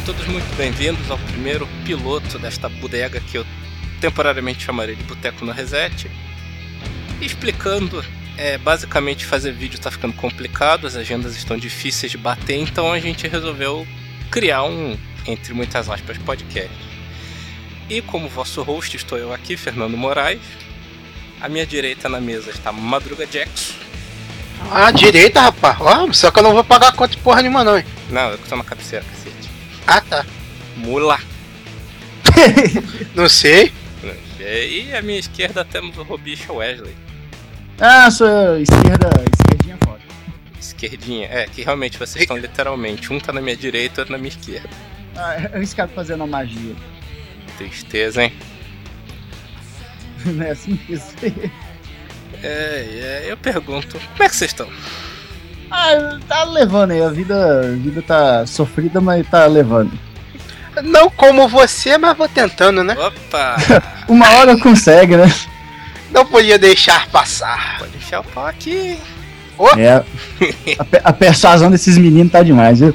Sejam todos muito bem-vindos ao primeiro piloto desta bodega que eu temporariamente chamarei de Boteco no Reset. Explicando, basicamente fazer vídeo tá ficando complicado, as agendas estão difíceis de bater, então a gente resolveu criar um, entre muitas aspas, podcast. E como vosso host estou eu aqui, Fernando Moraes. À minha direita na mesa está Madruga Jackson. À direita, rapaz. Ó, só que eu não vou pagar conta de porra nenhuma não, hein? Não, eu que tô na cabeceira, cacete. Ah, tá. Mula. Não sei. E à minha esquerda temos o Robicha Wesley. Ah, sou esquerdinha foda. Esquerdinha, que realmente vocês estão literalmente, um tá na minha direita e outro na minha esquerda. Ah, eu arriscado fazendo a magia. Tristeza, hein? Não é assim mesmo. Eu pergunto, como é que vocês estão? Ah, tá levando aí, a vida tá sofrida, mas tá levando. Não como você, mas vou tentando, né? Opa! Uma hora consegue, né? Não podia deixar passar. Pode encher o pau aqui. Oh. É, a persuasão desses meninos tá demais, viu?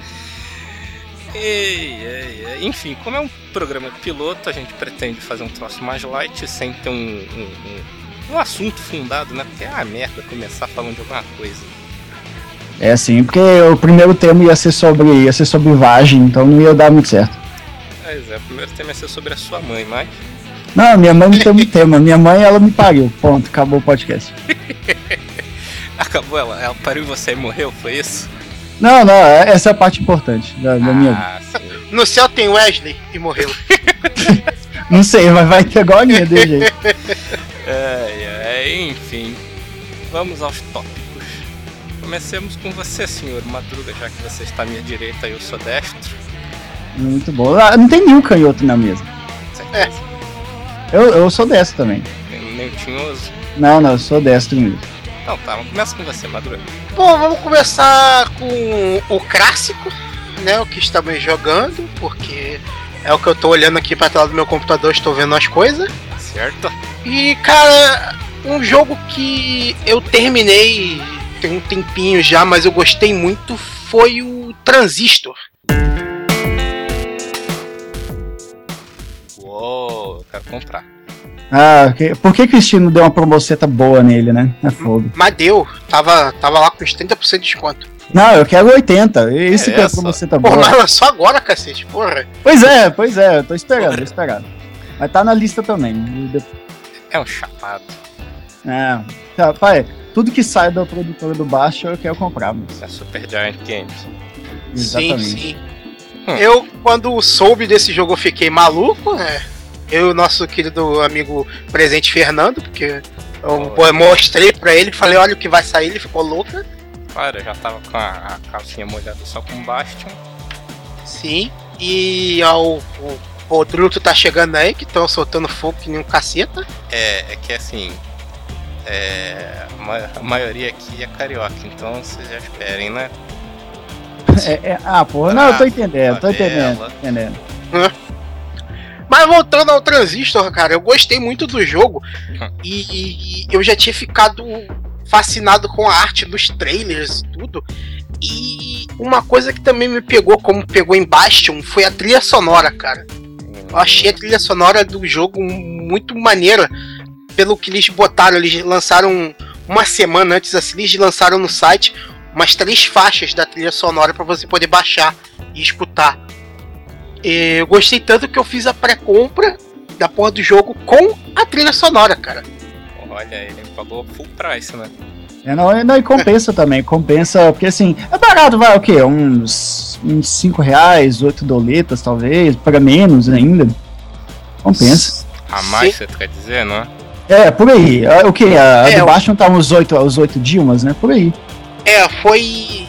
Enfim, como é um programa piloto, a gente pretende fazer um troço mais light, sem ter um assunto fundado, né? Porque é uma merda começar falando de alguma coisa. É sim, porque o primeiro tema ia ser sobre vagem, então não ia dar muito certo. Pois é, o primeiro tema ia ser sobre a sua mãe, mas... Não, minha mãe não tem muito tema, minha mãe ela me pariu, ponto, acabou o podcast. Acabou, ela pariu e você morreu, foi isso? Não, essa é a parte importante da minha vida. Sim. No céu tem Wesley e morreu. Não sei, mas vai ter igual a minha dele jeito. Enfim, vamos aos tópicos. Comecemos com você, senhor Madruga, já que você está à minha direita e eu sou destro. Muito bom. Ah, não tem nenhum canhoto na mesa. Certeza. Eu sou destro também. Nem tinhoso. Não, eu sou destro mesmo. Então tá, começa com você, Madruga. Bom, vamos começar com o clássico, né? O que estamos jogando, porque é o que eu tô olhando aqui pra tela do meu computador, estou vendo as coisas. Certo? E, cara, um jogo que eu terminei tem um tempinho já, mas eu gostei muito, foi o Transistor. Uou, eu quero comprar. Ah, por que o Steam não deu uma promoceta boa nele, né? É fogo. Mas deu, tava lá com uns 30% de desconto. Não, eu quero 80. Esse que é a promoceta Pô, boa. mas lançou agora, cacete, porra. Pois é, eu tô esperando. Mas tá na lista também. É um chapado. Tá, pai, tudo que sai da produtora do baixo eu quero comprar. Mas... É Super Giant Games. Exatamente. Sim. Eu, quando soube desse jogo, eu fiquei maluco, né? Eu e o nosso querido amigo presente Fernando, porque eu mostrei pra ele, falei, olha o que vai sair, ele ficou louco. Claro, eu já tava com a calcinha molhada só com Bastion. Sim, e o Druto tá chegando aí, que estão soltando fogo que nem um caceta. É que assim, a maioria aqui é carioca, então vocês já esperem, né? Porra, não, eu tô entendendo. Mas voltando ao Transistor, cara, eu gostei muito do jogo e eu já tinha ficado fascinado com a arte dos trailers e tudo. E uma coisa que também me pegou, como pegou em Bastion, foi a trilha sonora, cara. Eu achei a trilha sonora do jogo muito maneira, pelo que eles botaram. Eles lançaram uma semana antes, assim, eles lançaram no site umas 3 faixas da trilha sonora para você poder baixar e escutar. Eu gostei tanto que eu fiz a pré-compra da porra do jogo com a trilha sonora, cara. Olha, ele pagou full price, né? Não, e compensa também, porque assim, é barato, vai o quê? Uns 5 reais, 8 doletas talvez, para menos ainda. Compensa. A mais, você quer dizer, não é? Por aí. O quê? A do baixo não tá uns 8 Dilmas, né? Por aí. Foi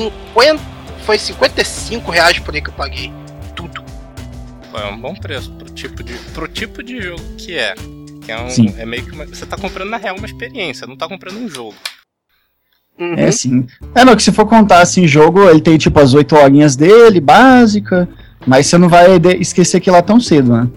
55 reais por aí que eu paguei. Tudo. É um bom preço pro tipo de jogo que é. Que é meio que você tá comprando na real uma experiência, não tá comprando um jogo. Uhum. É sim. Que se for contar assim, jogo, ele tem tipo as 8 horinhas dele, básica, mas você não vai esquecer aquilo lá tão cedo, né?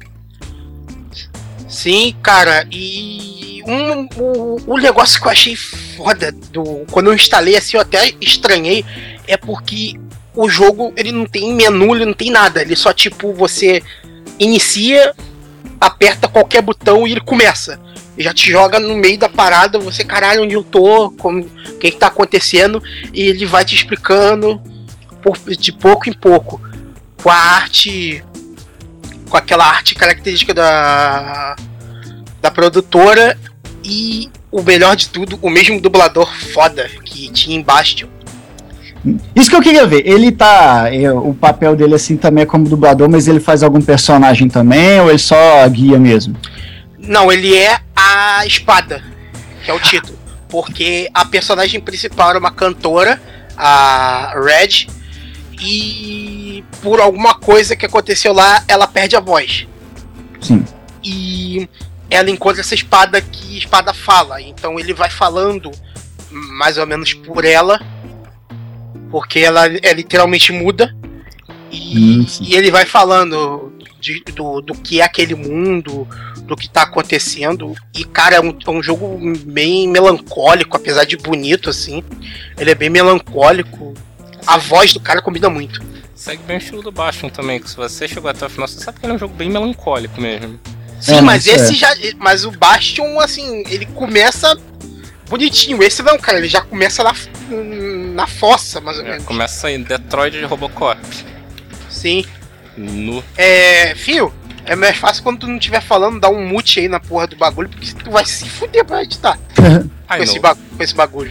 Sim, cara, e o negócio que eu achei foda quando eu instalei assim, eu até estranhei, é porque o jogo, ele não tem menu, ele não tem nada. Ele só, tipo, você inicia, aperta qualquer botão e ele começa. Ele já te joga no meio da parada, você, caralho, onde eu tô, o que tá acontecendo, e ele vai te explicando de pouco em pouco. Com a arte, com aquela arte característica da produtora, e o melhor de tudo, o mesmo dublador foda que tinha em Bastion. Isso que eu queria ver, ele tá, o papel dele assim também é como dublador, mas ele faz algum personagem também, ou ele só guia mesmo? Não, ele é a espada, que é o título, porque a personagem principal era uma cantora, a Red, e por alguma coisa que aconteceu lá, ela perde a voz. Sim. E ela encontra essa espada que a espada fala, então ele vai falando mais ou menos por ela, porque ela é literalmente muda, e ele vai falando do que é aquele mundo, do que tá acontecendo. E cara, é um jogo bem melancólico, apesar de bonito assim, ele é bem melancólico. A voz do cara combina muito. Segue bem o estilo do Bastion também, que se você chegou até o final, você sabe que ele é um jogo bem melancólico mesmo. Sim, mas esse já. Mas o Bastion, assim, ele começa bonitinho. Esse não, cara, ele já começa na fossa, mais ou menos. Começa em Detroit de Robocop. Sim. Fio, é mais fácil quando tu não estiver falando, dar um mute aí na porra do bagulho, porque tu vai se fuder pra editar com esse bagulho.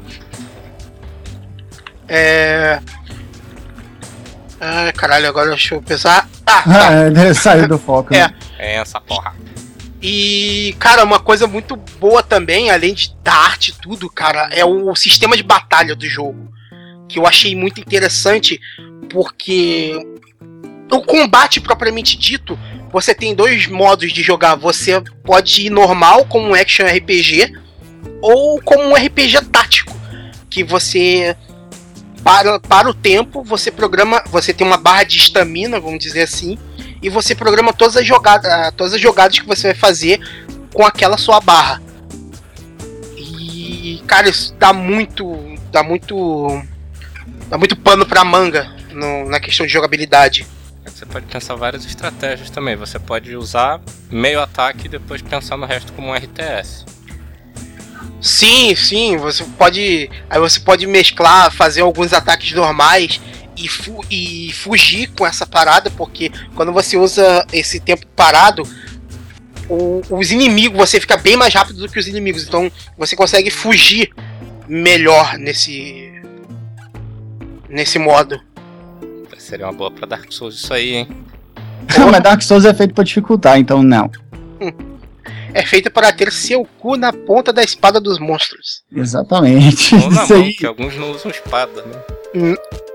Caralho, agora deixa eu pensar. Saiu do foco. É essa porra. E, cara, uma coisa muito boa também, além da arte e tudo, cara, é o sistema de batalha do jogo, que eu achei muito interessante, porque o combate propriamente dito, você tem dois modos de jogar. Você pode ir normal, como um action RPG, ou como um RPG tático, que você para o tempo, você programa, você tem uma barra de estamina, vamos dizer assim, e você programa todas as jogadas que você vai fazer com aquela sua barra. E, cara, isso dá muito pano pra manga na questão de jogabilidade. Você pode pensar várias estratégias também. Você pode usar meio ataque e depois pensar no resto como um RTS. Sim, você pode mesclar, fazer alguns ataques normais e fugir com essa parada, porque quando você usa esse tempo parado, os inimigos, você fica bem mais rápido do que os inimigos, então você consegue fugir melhor nesse modo. Seria uma boa pra Dark Souls isso aí, hein? Mas Dark Souls é feito pra dificultar, então não. É feito para ter seu cu na ponta da espada dos monstros. Exatamente. Ou na mão, que alguns não usam espada, né?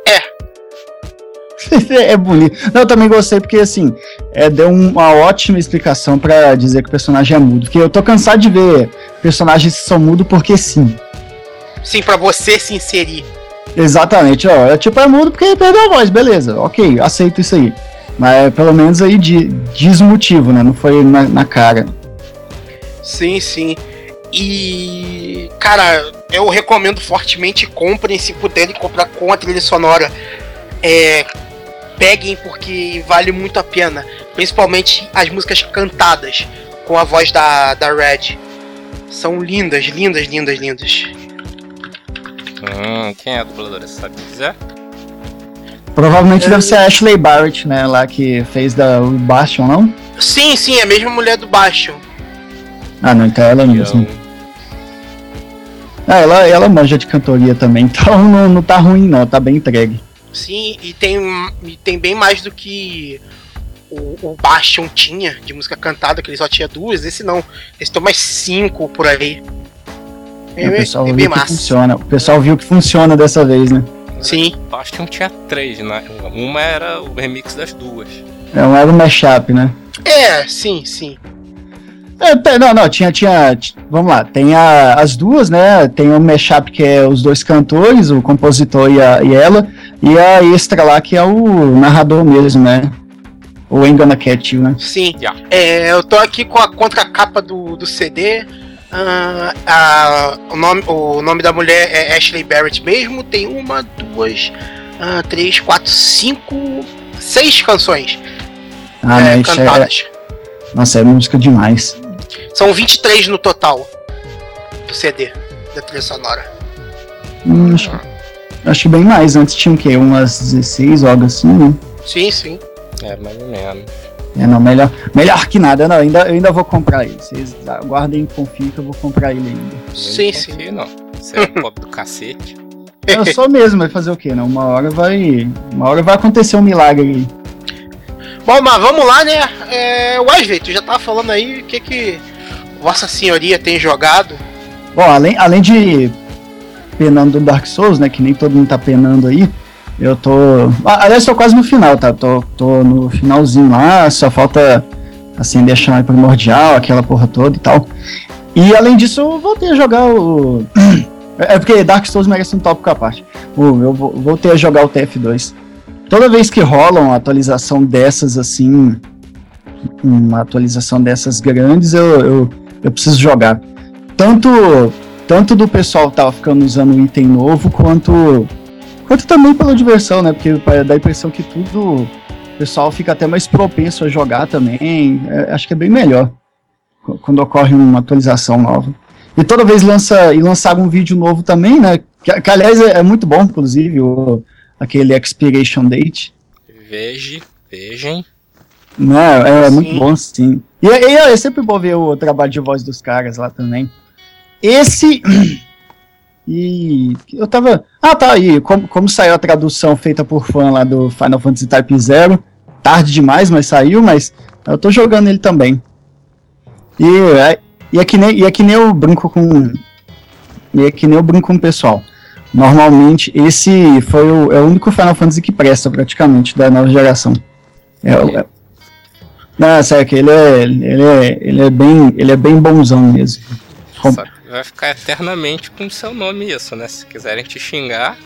É bonito. Não, eu também gostei porque, assim, deu uma ótima explicação pra dizer que o personagem é mudo. Porque eu tô cansado de ver personagens que são mudos porque sim. Sim, pra você se inserir. Exatamente, ó. É mudo porque perdeu a voz, beleza. Ok, aceito isso aí. Mas pelo menos aí diz o motivo, né? Não foi na cara. Sim. E, cara, eu recomendo fortemente, comprem se puderem comprar com a trilha sonora. Peguem porque vale muito a pena. Principalmente as músicas cantadas com a voz da Red. São lindas. Quem é a dubladora, você sabe dizer? Provavelmente deve ser a Ashley Barrett, né? Lá que fez o Bastion, não? Sim, é a mesma mulher do Bastion. Ah, não, então ela mesmo. Ela manja de cantoria também, então não tá ruim não, tá bem entregue. Sim, e tem bem mais do que o Bastion tinha de música cantada, que ele só tinha 2, esse não. Esse tem mais 5 por aí. O pessoal viu que funciona. O pessoal viu que funciona dessa vez, né? Sim. Bastion tinha 3, né? Uma era o remix das duas. Não era o mashup, né? Sim. Não, tinha. Vamos lá, tem as duas, né? Tem o mashup que é os dois cantores, o compositor e ela, e a extra lá que é o narrador mesmo, né? O Ain't Gonna Catch You, né? Sim. Yeah. Eu tô aqui com a contracapa do CD. O nome da mulher é Ashley Barrett mesmo. Tem 1, 2, 3, 4, 5, 6 canções cantadas. Nossa, é música demais. São 23 no total do CD da trilha sonora. Acho que bem mais. Antes tinha o quê? Umas 16 ou algo assim, né? Sim. Mais ou menos. Não, melhor que nada. Não, eu ainda vou comprar ele. Vocês aguardem e confiem que eu vou comprar ele ainda. Sim. Não. Você é pobre do cacete. Eu sou mesmo, vai fazer o quê? Não? Uma hora vai acontecer um milagre aí. Bom, mas vamos lá, né? Wesley, tu já tava falando aí o que Vossa Senhoria tem jogado. Bom, além de penando do Dark Souls, né? Que nem todo mundo tá penando aí. Eu tô... Aliás, tô quase no final, tá? Tô no finalzinho lá, só falta acender a chama primordial, aquela porra toda e tal. E além disso, eu voltei a jogar o... É porque Dark Souls merece um tópico à parte. Eu voltei a jogar o TF2. Toda vez que rola uma atualização dessas, assim... Uma atualização dessas grandes, eu preciso jogar. Tanto do pessoal que tava ficando usando item novo, quanto também pela diversão, né? Porque dá a impressão que o pessoal fica até mais propenso a jogar também. Acho que é bem melhor quando ocorre uma atualização nova. E toda vez lançar um vídeo novo também, né? Que aliás é muito bom, inclusive, aquele expiration date. Vejam. Não, muito bom, sim. E é sempre bom ver o trabalho de voz dos caras lá também. Esse... E eu tava... aí, como saiu a tradução feita por fã lá do Final Fantasy Type 0, tarde demais, mas saiu, mas eu tô jogando ele também. E é que nem eu brinco com... E é que nem eu brinco com o pessoal. Normalmente, esse é o único Final Fantasy que presta, praticamente, da nova geração. Não, sério que ele é bem bonzão mesmo. Vai ficar eternamente com o seu nome isso, né? Se quiserem te xingar.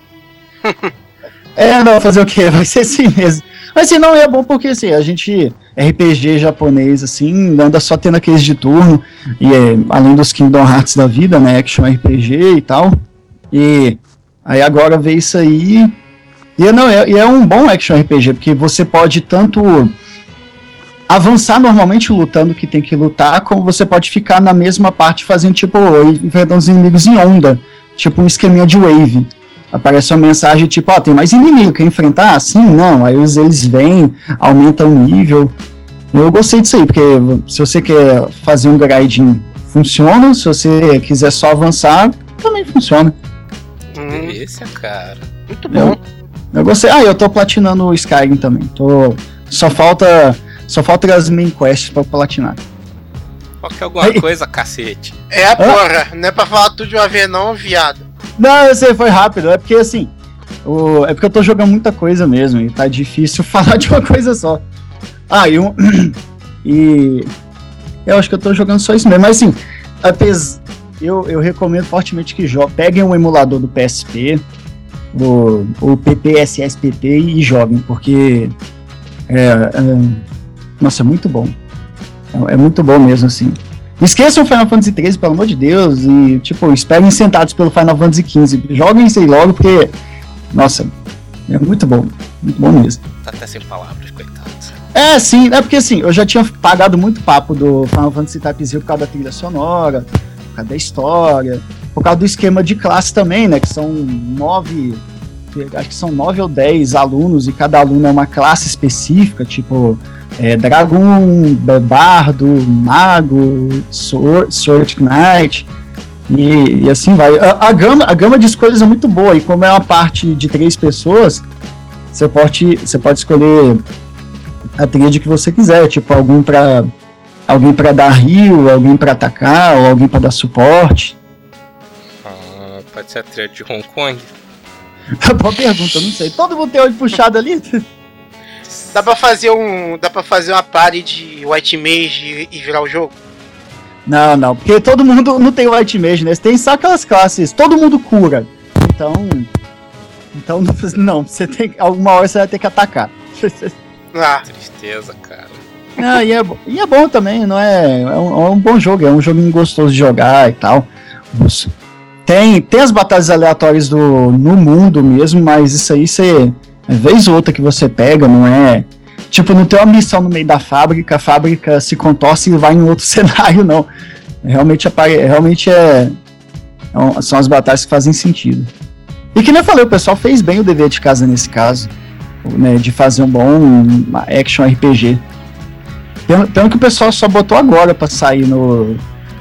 Não, fazer o quê? Vai ser assim mesmo. Mas assim, não é bom porque assim, a gente, RPG japonês, assim, anda só tendo aqueles de turno, e além dos Kingdom Hearts da vida, né? Action RPG e tal. E aí agora vê isso aí. E é um bom Action RPG, porque você pode tanto avançar normalmente lutando que tem que lutar, como você pode ficar na mesma parte fazendo enfrentando os inimigos em onda, tipo um esqueminha de wave. Aparece uma mensagem tipo, tem mais inimigo, quer enfrentar? Sim, não, aí eles vêm, aumentam o nível. Eu gostei disso aí, porque se você quer fazer um grinding, funciona, se você quiser só avançar, também funciona. Delícia, cara. Muito bom. Eu gostei. Eu tô platinando o Skyrim também. Só falta as main quests pra platinar. Qualquer alguma coisa, cacete. Porra, não é pra falar tudo de uma vez não, viado. Não, eu sei, foi rápido, é porque assim, é porque eu tô jogando muita coisa mesmo, e tá difícil falar de uma coisa só. E eu acho que eu tô jogando só isso mesmo, mas assim, eu recomendo fortemente que peguem um emulador do PSP, o PPSSPP e joguem, porque nossa, é muito bom. É muito bom mesmo, assim. Esqueçam o Final Fantasy XIII, pelo amor de Deus, e, esperem sentados pelo Final Fantasy XV. Joguem isso aí logo, porque, nossa, é muito bom mesmo. Tá até sem palavras, coitado. Sim, porque assim, eu já tinha pagado muito papo do Final Fantasy Type 0 por causa da trilha sonora, por causa da história, por causa do esquema de classe também, né, que são 9 ou 10 alunos, e cada aluno é uma classe específica, tipo... Dragon, Bardo, Mago, Sword Knight e assim vai. A gama de escolhas é muito boa, e como é uma parte de 3 pessoas, você pode escolher a tríade que você quiser, tipo alguém pra dar heal, alguém pra atacar, ou alguém pra dar suporte. Pode ser a tríade de Hong Kong? Boa pergunta, não sei. Todo mundo tem olho puxado ali? Dá pra fazer uma party de White Mage e virar o jogo? Não, porque todo mundo não tem White Mage, né? Tem só aquelas classes, todo mundo cura. Então não, você tem, alguma hora você vai ter que atacar. Tristeza, cara. E é bom também, não é um bom jogo, é um joguinho gostoso de jogar e tal. Tem as batalhas aleatórias no mundo mesmo, mas isso aí você. É vez ou outra que você pega, não é. Tipo, não tem uma missão no meio da fábrica, a fábrica se contorce e vai em outro cenário, não. Realmente são as batalhas que fazem sentido. E que nem eu falei, o pessoal fez bem o dever de casa nesse caso, né, de fazer um bom action RPG. Pelo que o pessoal só botou agora pra sair no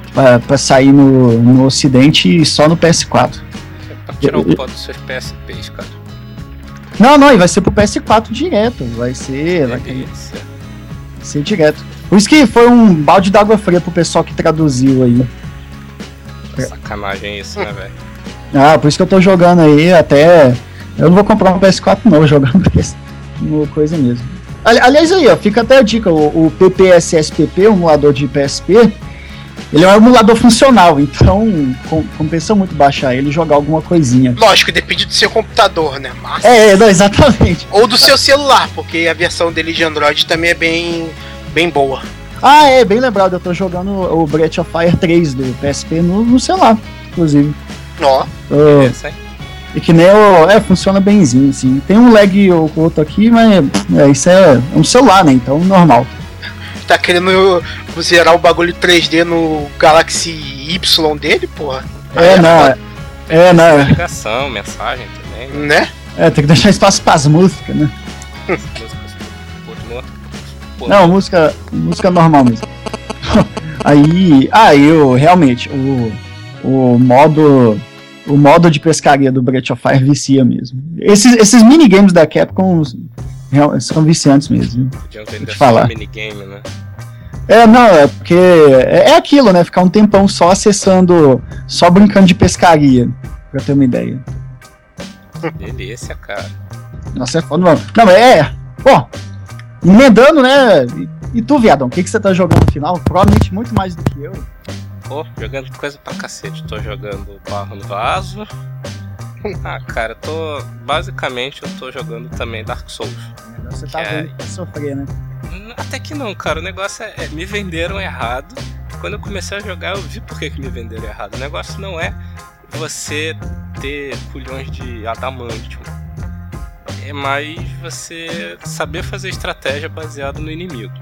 ocidente e só no PS4. Pra tirar o pó dos seus PSPs, cara. Não, e vai ser pro PS4 direto, vai ser direto. Por isso que foi um balde d'água fria pro pessoal que traduziu aí. Sacanagem isso, né, velho? Por isso que eu tô jogando aí até... Eu não vou comprar um PS4 não, jogando no coisa mesmo. Aliás aí, ó, fica até a dica, o PPSSPP, o emulador de PSP, ele é um emulador funcional, então compensa muito baixar ele e jogar alguma coisinha. Lógico, depende do seu computador, né? Mas... Não, exatamente. Ou do seu celular, porque a versão dele de Android também é bem boa. Bem lembrado, eu tô jogando o Breath of Fire 3 do PSP no celular, inclusive. Ó. E que nem funciona benzinho, assim. Tem um lag ou outro aqui, mas isso é um celular, né? Então, normal. Tá querendo zerar o bagulho 3D no Galaxy Y dele, porra? Não. Ligação, mensagem também. Né? Tem que deixar espaço pras músicas, né? Não, música normal mesmo. Realmente, o modo de pescaria do Breath of Fire vicia mesmo. Esses minigames da Capcom são viciantes mesmo. Podiam vender só minigame, né? Porque é aquilo, né? Ficar um tempão só acessando, só brincando de pescaria, pra ter uma ideia. Delícia, cara. Nossa, é foda, pô, emendando, né? E tu, viadão, o que você tá jogando no final? Provavelmente muito mais do que eu. Pô, jogando coisa pra cacete. Tô jogando Barro no Vaso. Cara, basicamente eu tô jogando também Dark Souls. Você tá vendo pra sofrer, né? Até que não, cara. O negócio me venderam errado. Quando eu comecei a jogar, eu vi por que me venderam errado. O negócio não é você ter culhões de adamantium. É mais você saber fazer estratégia baseada no inimigo.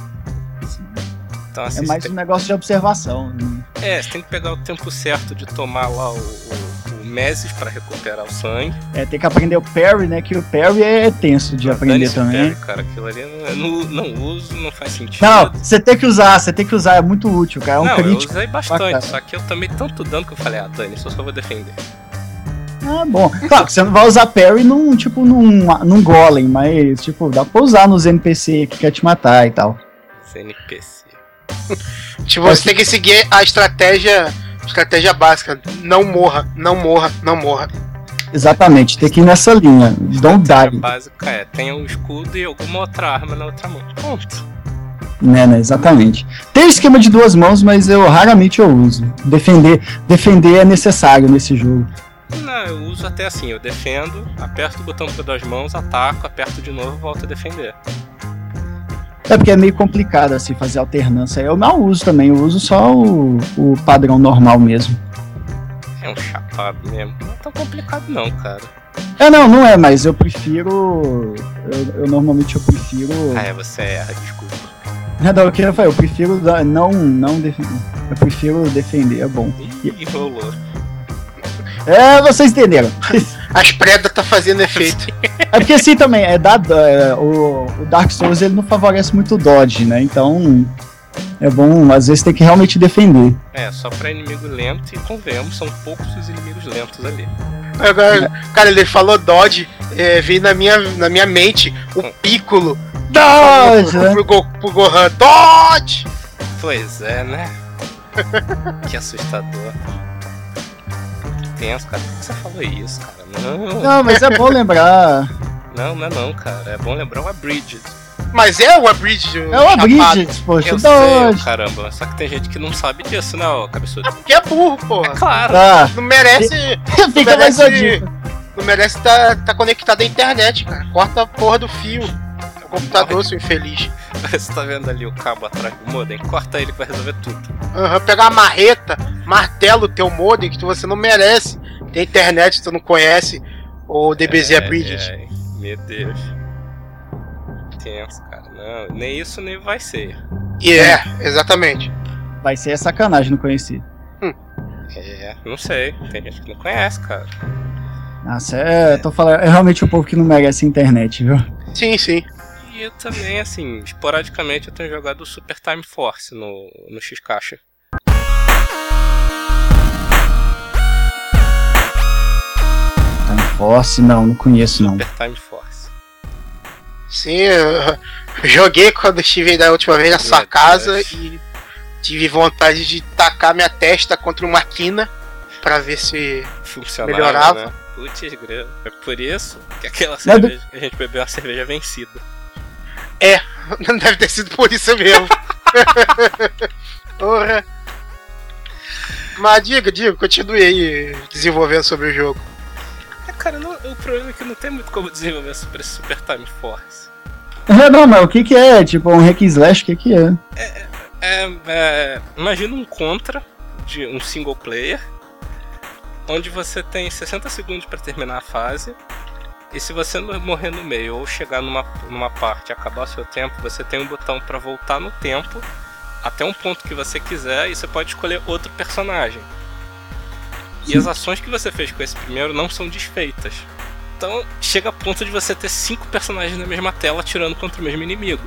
Então, assim, é mais um negócio de observação. Né? Você tem que pegar o tempo certo de tomar lá o Meses pra recuperar o sangue. Tem que aprender o parry, né? Que o parry é tenso de aprender também. Parry, cara, aquilo ali não uso, não faz sentido. Não, você tem que usar, é muito útil, cara. É um crítico. Eu usei bastante, só que eu tomei tanto dano que eu falei, Dani, só vou defender. Bom. Claro que você não vai usar parry num golem, mas, dá pra usar nos NPC que quer te matar e tal. NPC. Você tem que seguir a estratégia básica. Não morra. Exatamente, tem que ir nessa linha. Don't die. A básica tem um escudo e alguma outra arma na outra mão. Ponto. Né, exatamente. Tem esquema de duas mãos, mas raramente eu uso. Defender é necessário nesse jogo. Não, eu uso até assim, eu defendo, aperto o botão com duas mãos, ataco, aperto de novo, volto a defender. Porque é meio complicado assim fazer alternância. Eu não uso também, eu uso só o padrão normal mesmo. É um chapado mesmo. Não é tão complicado não, cara. Não é, mas eu prefiro. Eu normalmente prefiro. Você erra, desculpa. Eu prefiro não defender. Eu prefiro defender, é bom. E rolou. Vocês entenderam. As predas tá fazendo efeito. Porque assim também, o Dark Souls ele não favorece muito o dodge, né? Então é bom, às vezes tem que realmente defender. Só pra inimigo lento e convenhamos, são poucos os inimigos lentos ali. Agora, cara, ele falou dodge, veio na minha mente o Piccolo. Dodge! Pro Gohan, dodge! Pois é, né? Que assustador. Tenso, cara. Por que você falou isso, cara? Não, mas é bom lembrar. Não, cara. É bom lembrar o Abridged. Mas é o Abridged. É o Abridged, poxa. Eu sei, caramba. Só que tem gente que não sabe disso, né, ô cabeçudo? Porque é burro, porra. É claro. Não merece. Fica mais odiado. Não merece tá conectado à internet, cara. Corta a porra do fio. O computador, seu infeliz. Você tá vendo ali o cabo atrás do modem? Corta ele que vai resolver tudo. Pegar uma marreta, martelo teu modem que você não merece. Tem internet que tu não conhece. Ou DBZ Bridges. Meu Deus. Tenso, cara. Não, nem isso nem vai ser. Exatamente. Vai ser sacanagem não conhecer. Não sei. Tem gente que não conhece, cara. Nossa, tô falando, é realmente o povo que não merece internet, viu? Sim. E eu também, assim, esporadicamente eu tenho jogado o Super Time Force no X-Caixa. Time Force? Não conheço não. Super Time Force. Sim, eu joguei quando estive da última vez na sua casa e tive vontade de tacar minha testa contra uma quina pra ver se funcionava, melhorava. Né? Putz, grana. É por isso que aquela cerveja, a gente bebeu uma cerveja vencida. Não deve ter sido por isso mesmo. Porra. Mas diga, continue aí desenvolvendo sobre o jogo. Cara, o problema é que não tem muito como desenvolver sobre esse Super Time Force. Não, mas o que é? Tipo, um hack and slash, o que é? Imagina um Contra de um single player, onde você tem 60 segundos pra terminar a fase, e se você morrer no meio ou chegar numa parte e acabar o seu tempo, você tem um botão pra voltar no tempo até um ponto que você quiser, e você pode escolher outro personagem. E as ações que você fez com esse primeiro não são desfeitas. Então chega a ponto de você ter 5 personagens na mesma tela atirando contra o mesmo inimigo.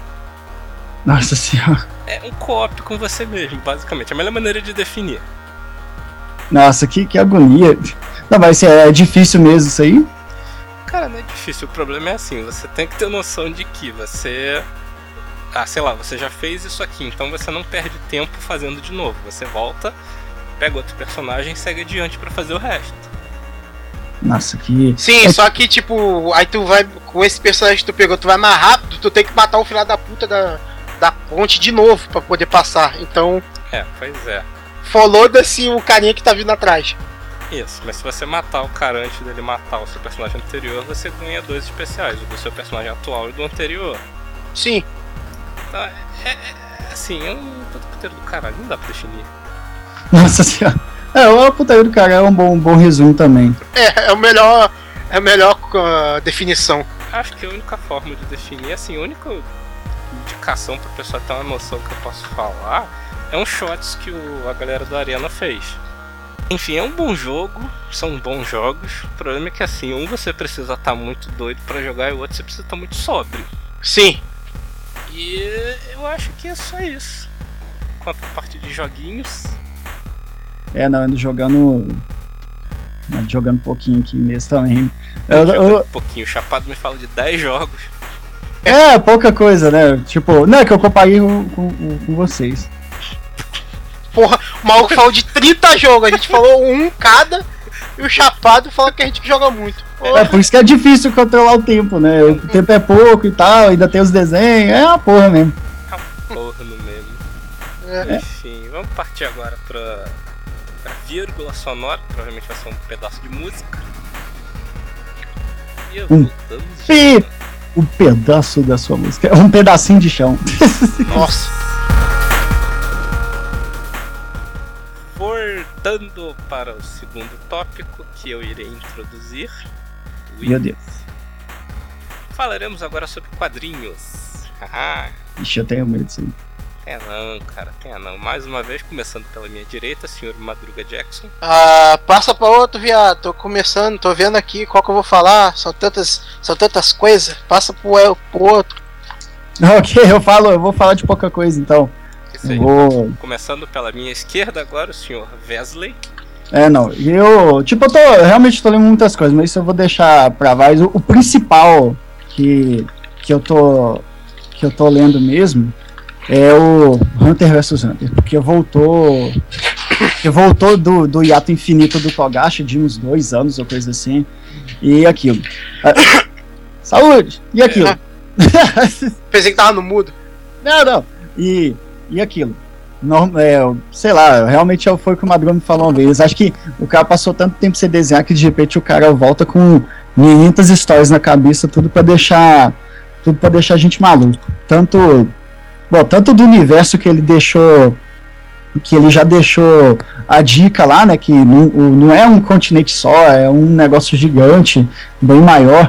Nossa senhora. É um co-op com você mesmo, basicamente. É a melhor maneira de definir. Nossa, que agonia. Não, mas é difícil mesmo isso aí? Cara, não é difícil. O problema é assim, você tem que ter noção de que você... sei lá, você já fez isso aqui, então você não perde tempo fazendo de novo. Você volta, pega outro personagem e segue adiante pra fazer o resto. Nossa, que... Sim, só que tipo, aí tu vai, com esse personagem que tu pegou, tu vai mais rápido, tu tem que matar o filho da puta da ponte de novo pra poder passar, então... Pois é. Foda-se o carinha que tá vindo atrás. Isso, mas se você matar o cara antes dele matar o seu personagem anterior, você ganha 2 especiais, o do seu personagem atual e do anterior. Sim. Tá, assim, é um puteiro do caralho, não dá pra definir. Nossa senhora. O putaria do cara é um bom resumo também. É a melhor definição. Acho que a única forma de definir, assim, a única indicação pra pessoa ter uma noção que eu posso falar é um shots que a galera do Arena fez. Enfim, é um bom jogo, são bons jogos. O problema é que assim, você precisa estar muito doido pra jogar e o outro você precisa estar muito sóbrio. Sim. E eu acho que é só isso. Quanto a parte de joguinhos... ando jogando um pouquinho aqui mesmo também. Um pouquinho, o Chapado me fala de 10 jogos. Pouca coisa, né? Tipo, não é que eu comparei com vocês. Porra, o maluco falou de 30 jogos, a gente falou um cada, e o Chapado fala que a gente joga muito. Porra. Por isso que é difícil controlar o tempo, né? O tempo é pouco e tal, ainda tem os desenhos, é uma porra mesmo. É uma porra no mesmo. Enfim, vamos partir agora pra vírgula sonora, provavelmente vai ser um pedaço de música. E eu voltamos. Um pedaço da sua música, um pedacinho de chão. Nossa. Voltando para o segundo tópico que eu irei introduzir. Meu Deus. Falaremos agora sobre quadrinhos. Ixi, eu tenho medo disso aí. Não, cara, não. Mais uma vez, começando pela minha direita, senhor Madruga Jackson. Passa pra outro, viado. Tô começando, tô vendo aqui qual que eu vou falar. São tantas coisas. Passa pro outro. Ok, eu vou falar de pouca coisa então. Isso aí. Começando pela minha esquerda agora, o senhor Wesley. Eu realmente tô lendo muitas coisas, mas isso eu vou deixar pra mais. O principal que eu tô lendo mesmo é o Hunter vs Hunter, porque voltou do hiato infinito do Togashi de uns 2 anos ou coisa assim, e aquilo. Saúde! E aquilo. Pensei que tava no mudo. Não. E aquilo. Sei lá, realmente foi o que o Madruga me falou uma vez. Acho que o cara passou tanto tempo sem desenhar que de repente o cara volta com 500 histórias na cabeça, tudo pra deixar tudo pra deixar a gente maluco. Tanto do universo que ele deixou, que ele já deixou a dica lá, né, que não é um continente só, é um negócio gigante, bem maior,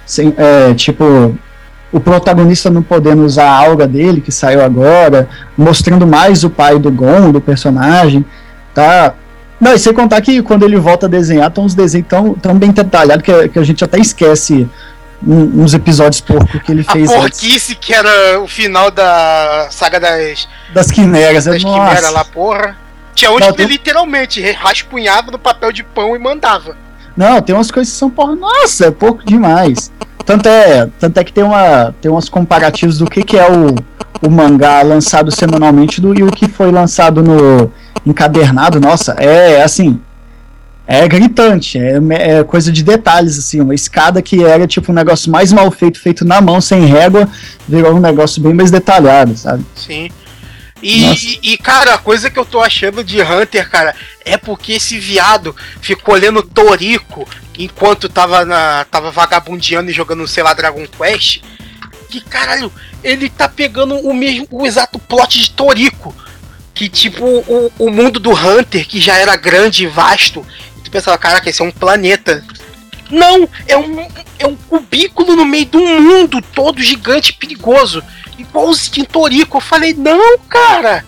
tipo, o protagonista não podendo usar a aura dele, que saiu agora, mostrando mais o pai do Gon, do personagem, tá? Não, e sem contar que quando ele volta a desenhar, estão uns desenhos tão bem detalhados que a gente até esquece uns episódios porcos que ele fez. A porquice antes. Que era o final da saga das quimeras. Das quimeras lá, porra. Tinha onde ele literalmente rascunhava no papel de pão e mandava. Não, tem umas coisas que são porra. Nossa, é pouco demais. Tanto é que tem umas comparativos do que é o mangá lançado semanalmente e o que foi lançado no encadernado. Nossa, é assim, é gritante, é coisa de detalhes, assim, uma escada que era tipo um negócio mais mal feito na mão, sem régua, virou um negócio bem mais detalhado, sabe? Sim. E, cara, a coisa que eu tô achando de Hunter, cara, é porque esse viado ficou lendo Toriko enquanto tava vagabundeando e jogando, sei lá, Dragon Quest. Que caralho, ele tá pegando o exato plot de Toriko. Que tipo, o mundo do Hunter, que já era grande e vasto, e tu pensava, caraca, esse é um planeta. Não, é um cubículo no meio de um mundo todo gigante e perigoso. Igualzinho Toriko. Eu falei, não, cara.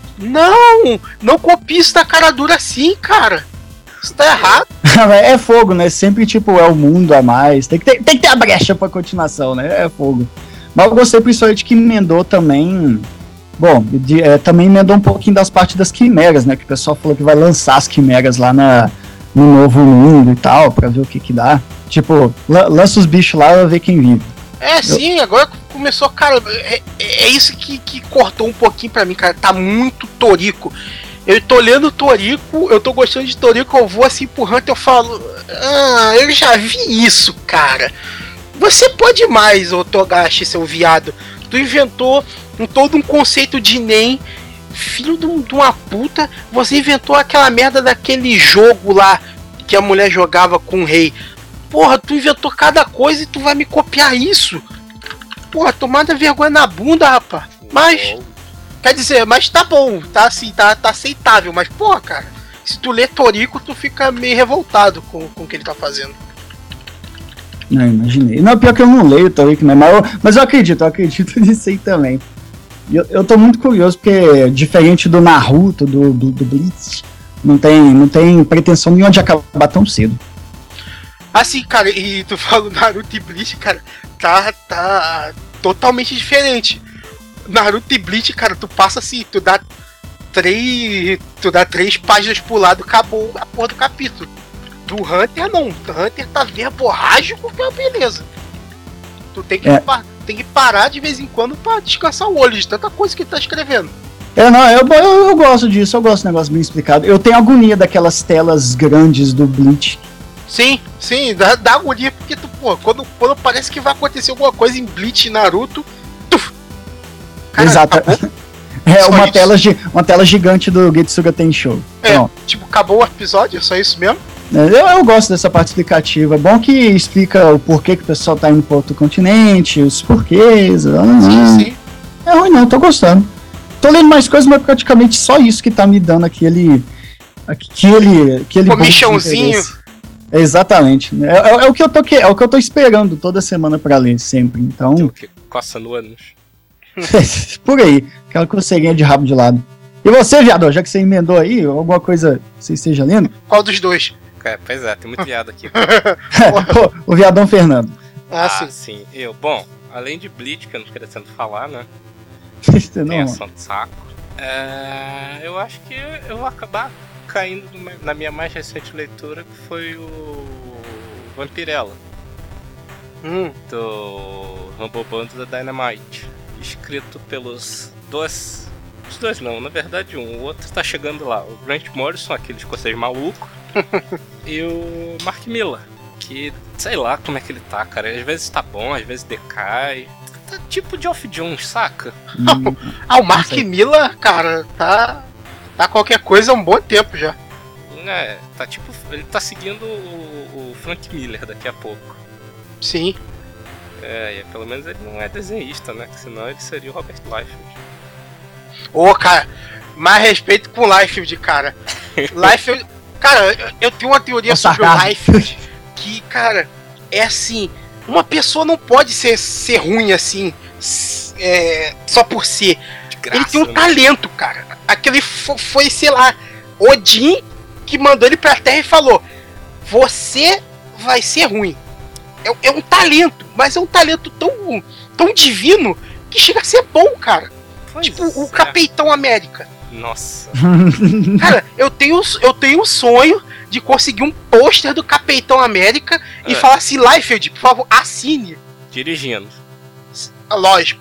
Não copie isso da cara dura assim, cara. Isso tá errado. É fogo, né? Sempre, tipo, é o mundo a mais. Tem que ter a brecha pra continuação, né? É fogo. Mas eu gostei principalmente que emendou também... Bom, também emendou um pouquinho das partes das quimeras, né? Que o pessoal falou que vai lançar as quimeras lá no novo mundo e tal, pra ver o que dá. Tipo, lança os bichos lá pra ver quem vive. Sim, agora começou, cara, é isso que cortou um pouquinho pra mim, cara, tá muito Toriko. Eu tô lendo Toriko, eu tô gostando de Toriko, eu vou assim pro Hunter, eu falo, eu já vi isso, cara. Você pode mais, ô Togashi, seu viado. Tu inventou todo um conceito de NEM, filho de uma puta, você inventou aquela merda daquele jogo lá, que a mulher jogava com o rei. Porra, tu inventou cada coisa e tu vai me copiar isso? Porra, tomada vergonha na bunda, rapaz. Mas, quer dizer, mas tá bom, tá assim, tá aceitável. Mas, porra, cara, se tu lê Toriko, tu fica meio revoltado com o que ele tá fazendo. Não, imaginei. Não, pior que eu não leio Toriko, né? Mas eu acredito nisso aí também. Eu tô muito curioso, porque diferente do Naruto, do Bleach, não tem pretensão nenhuma de acabar tão cedo. Assim, cara, e tu fala Naruto e Bleach, cara, tá totalmente diferente. Naruto e Bleach, cara, tu passa assim, tu dá 3 páginas pro lado, acabou a porra do capítulo. Do Hunter não, o Hunter tá verborrágico, que é uma beleza. Tu tem que parar de vez em quando pra descansar o olho de tanta coisa que ele tá escrevendo. Eu gosto disso, eu gosto do negócio bem explicado. Eu tenho agonia daquelas telas grandes do Bleach. Sim, dá agonia, porque tu, pô, quando parece que vai acontecer alguma coisa em Bleach e Naruto, cara, exato. Uma tela gigante do Getsuga Tensho. Tipo, acabou o episódio, só isso mesmo? Eu gosto dessa parte explicativa. É bom que explica o porquê que o pessoal tá indo para outro continente, os porquês. Sim. É ruim não, tô gostando. Tô lendo mais coisas, mas praticamente só isso que tá me dando aquele comichãozinho. Exatamente. É o que eu tô esperando toda semana pra ler, sempre. Então. O que? Coça no ânus. Por aí. Aquela coceirinha de rabo de lado. E você, viado, já que você emendou aí, alguma coisa você esteja lendo? Qual dos dois? Pois é, tem muito viado aqui. O viadão Fernando. Sim. Bom, além de Bleach, que eu não queria tanto falar, né? Tem ação de saco. Eu acho que eu vou acabar caindo na minha mais recente leitura, que foi o Vampirella. Do Rumble Band da Dynamite. Escrito pelos dois. Os dois não, na verdade um. O outro tá chegando lá. O Grant Morrison, aquele escocês maluco. E o Mark Millar, que sei lá como é que ele tá, cara. Às vezes tá bom, às vezes decai. Tá tipo Geoff Jones, saca? O Mark Millar, cara, tá qualquer coisa há um bom tempo já. Tá tipo. Ele tá seguindo o Frank Miller daqui a pouco. Sim. Pelo menos ele não é desenhista, né? Que senão ele seria o Robert Liefeld. Ô, cara, mais respeito com o Liefeld, cara. Liefeld... Cara, eu tenho uma teoria sobre o Liefeld que, cara, é assim... Uma pessoa não pode ser ruim assim, só por ser. Ele tem um talento, cara. Aquele foi, sei lá, Odin que mandou ele pra Terra e falou: você vai ser ruim. É um talento, mas é um talento tão divino que chega a ser bom, cara. Pois tipo o Capitão América. Nossa. Cara, eu tenho um sonho de conseguir um pôster do Capitão América e falar assim: Liefeld, por favor, assine. Dirigindo. Lógico.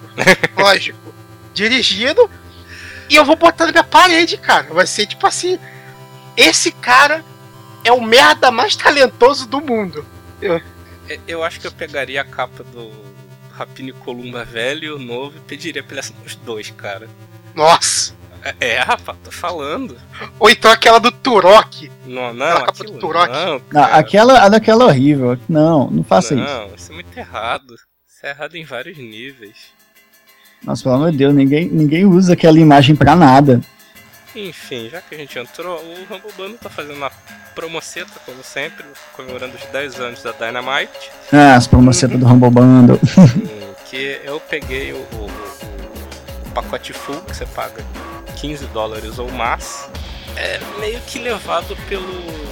Dirigindo. E eu vou botar na minha parede, cara. Vai ser tipo assim: esse cara é o merda mais talentoso do mundo. Eu acho que eu pegaria a capa do Rapini Columba velho e o novo e pediria pra ele assinar os dois, cara. Nossa. Rapaz, tô falando. Ou então aquela do Turok. Não, capa do Turok. Não, aquela horrível. Não faça isso. Não, isso é muito errado. Isso é errado em vários níveis. Nossa, pelo amor de Deus, ninguém usa aquela imagem pra nada. Enfim, já que a gente entrou, o Rumble Bundle tá fazendo uma promoceta, como sempre, comemorando os 10 anos da Dynamite. As promocetas do Rumble Bundle. Que eu peguei o pacote full, que você paga $15 ou mais. É meio que levado pelo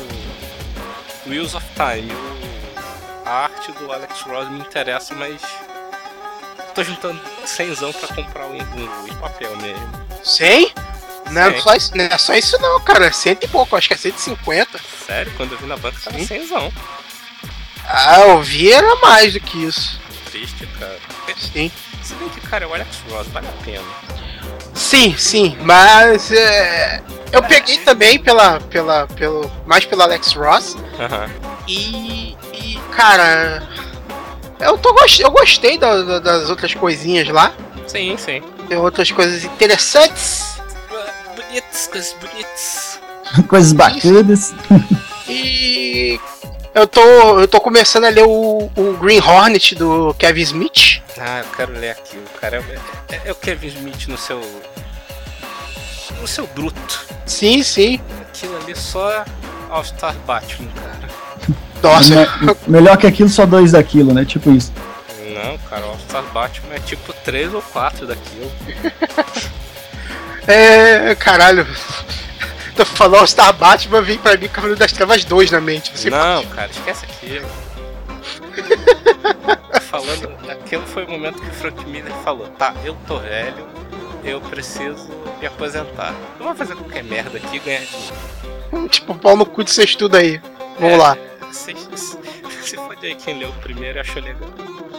Wheels of Time. A arte do Alex Ross me interessa, mas tô juntando 100zão pra comprar o papel mesmo. 100? Não é só isso não, cara. 100 e pouco, acho que é 150. Sério? Quando eu vi na banca tava 100zão. Eu vi era mais do que isso. Triste, cara. Sim. Se bem que, cara, é o Alex Ross, vale a pena. Sim, mas eu peguei também mais pelo Alex Ross. E cara, eu gostei das outras coisinhas lá. Sim. Tem outras coisas interessantes. Bonitas. Coisas bacanas. E eu tô começando a ler o Green Hornet do Kevin Smith. Eu quero ler aqui. O cara é o Kevin Smith no seu bruto. Sim. Aquilo ali só All-Star Batman, cara. Nossa. Melhor que aquilo, só 2 daquilo, né? Tipo isso. Não, cara, o All-Star Batman é tipo 3 ou 4 daquilo. Caralho. Tu falou All-Star Batman, vem pra mim Cavaleiro das Trevas 2 na mente. Não, cara, esquece aquilo. Falando, aquele foi o momento que o Frank Miller falou: tá, eu tô velho, eu preciso me aposentar. Não vou fazer qualquer merda aqui e ganhar dinheiro. Tipo, pau no cu de você estuda aí. Vamos lá. Se fode aí quem leu o primeiro e achou legal.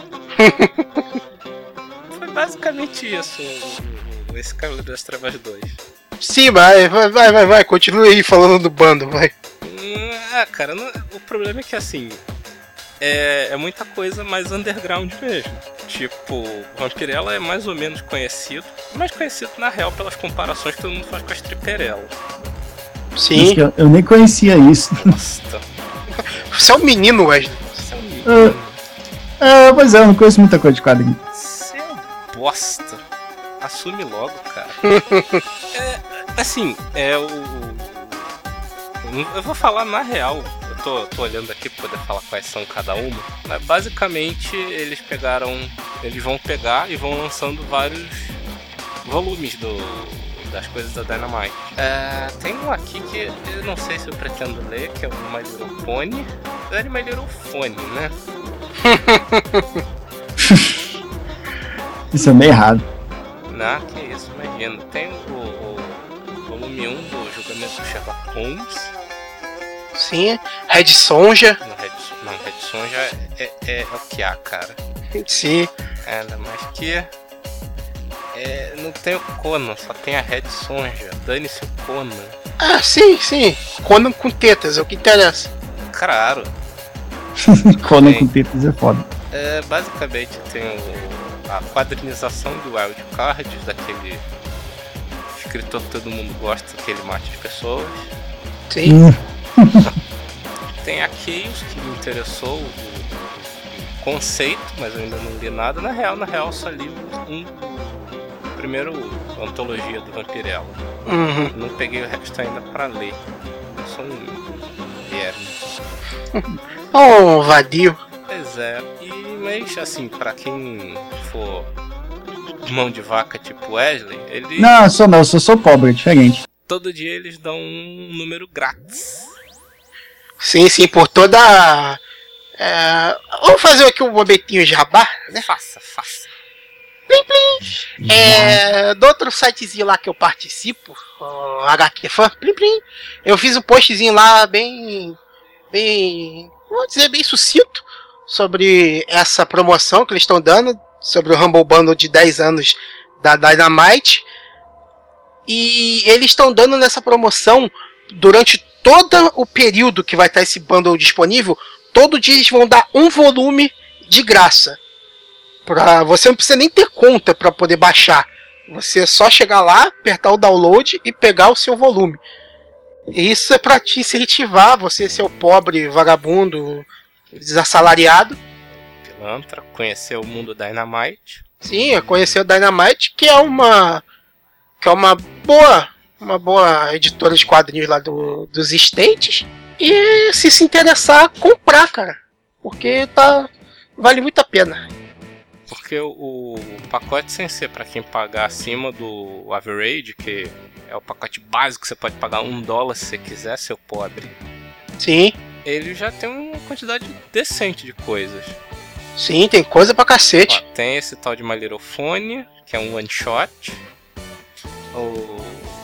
Foi basicamente isso, esse Cavaleiro das Trevas 2. Sim, vai, continue aí falando do bando, vai. Cara, o problema é que assim, é muita coisa mais underground mesmo. Tipo, o Vampirella é mais ou menos conhecido, mais conhecido na real pelas comparações que todo mundo faz com a Stripperella. Sim. Eu nem conhecia isso. Nossa. Você é um menino, Wesley. Você é um menino. Pois é, eu não conheço muita coisa de quadrinho. Você é um bosta. Assume logo, cara. Eu vou falar na real. Eu tô olhando aqui pra poder falar quais são cada uma. Mas basicamente eles vão pegar e vão lançando vários volumes das coisas da Dynamite. Tem um aqui que eu não sei se eu pretendo ler, que é o My Little Pony. É de My Little Phone, né? Isso é meio errado. Não, que isso, imagina. Tem o volume 1 do Julgamento do Sherlock Holmes. Sim, Red Sonja. Não, Red Sonja é o que há, cara. Sim. Ainda mais que não tem o Conan, só tem a Red Sonja. Dane-se o Conan. Sim. Conan com tetas, é o que interessa. Claro. Conan com tetas é foda. Basicamente tem a quadrinização do Wild Card, daquele escritor que todo mundo gosta, que ele mata as pessoas. Sim. Tem a Chaos, que me interessou, conceito, mas eu ainda não li nada. Na real, só li primeiro antologia do Vampirella. Não peguei o resto ainda pra ler. Eu sou um Vadio. Pois é. Mas assim, pra quem for mão de vaca tipo Wesley, ele... Não, eu sou pobre, é diferente. Todo dia eles dão um número grátis. Sim, por toda... vamos fazer aqui um momentinho jabá, né? Faça. Plim, plim. Do outro sitezinho lá que eu participo, o HQ Fan, plim, plim. Eu fiz um postzinho lá bem, vou dizer, bem sucinto sobre essa promoção que eles estão dando, sobre o Humble Bundle de 10 anos da Dynamite. E eles estão dando nessa promoção, durante todo o período que vai estar esse bundle disponível, todo dia eles vão dar um volume de graça. Você não precisa nem ter conta para poder baixar. Você é só chegar lá, apertar o download e pegar o seu volume. E isso é para te incentivar, você ser o pobre, vagabundo, desassalariado. Pilantra, conhecer o mundo Dynamite. Sim, conhecer o Dynamite, que é uma boa editora de quadrinhos lá dos States. E se interessar, comprar, cara. Porque vale muito a pena. Porque o pacote sem ser pra quem pagar acima do average, que é o pacote básico, você pode pagar $1 se você quiser, seu pobre. Sim. Ele já tem uma quantidade decente de coisas. Sim, tem coisa pra cacete. Ó, tem esse tal de My Little Phone, que é um one shot. O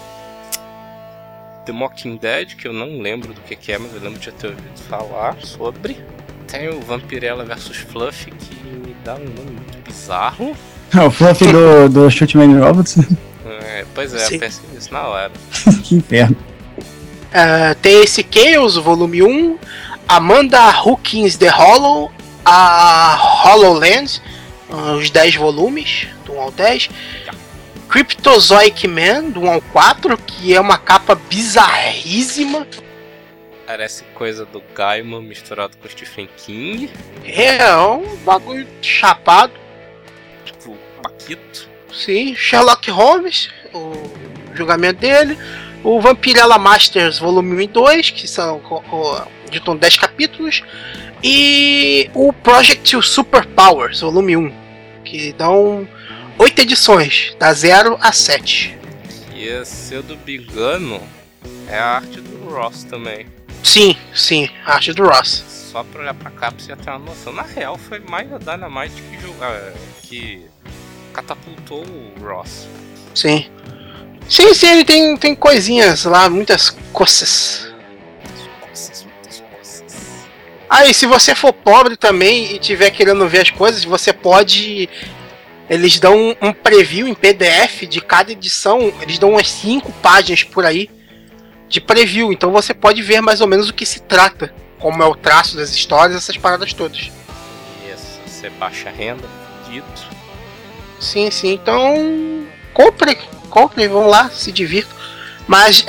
The Mocking Dead, que eu não lembro do que é, mas eu lembro de ter ouvido falar sobre. Tem o Vampirella vs Fluff, que me dá um nome muito bizarro. O Fluff do Shootman Robots. Pois é, Sim. eu pensei nisso na hora. Que inferno. Tem esse Chaos, o volume 1, Amanda Hawkins The Hollow, a HoloLens, os 10 volumes, do 1 ao 10. Cryptozoic Man, do 1 ao 4, que é uma capa bizarríssima. Parece coisa do Gaiman misturado com Stephen King. É um bagulho chapado. Tipo, Paquito. Sim, Sherlock Holmes, o julgamento dele. O Vampirella Masters, volume 1 e 2, que são de 10 capítulos. E o Project Superpowers, volume 1, que dão 8 edições, da 0 a 7. E esse do Bigano é a arte do Ross também. Sim, a arte do Ross. Só pra olhar pra cá pra você ter uma noção. Na real, foi mais a Dynamite que catapultou o Ross. Sim, ele tem coisinhas lá, muitas coisas. Muitas coisas. E se você for pobre também e tiver querendo ver as coisas, você pode... Eles dão um preview em PDF de cada edição, eles dão umas 5 páginas por aí de preview, então você pode ver mais ou menos o que se trata, como é o traço das histórias, essas paradas todas. Isso, você baixa a renda, dito. Sim, então compre, vão lá, se divirtam. Mas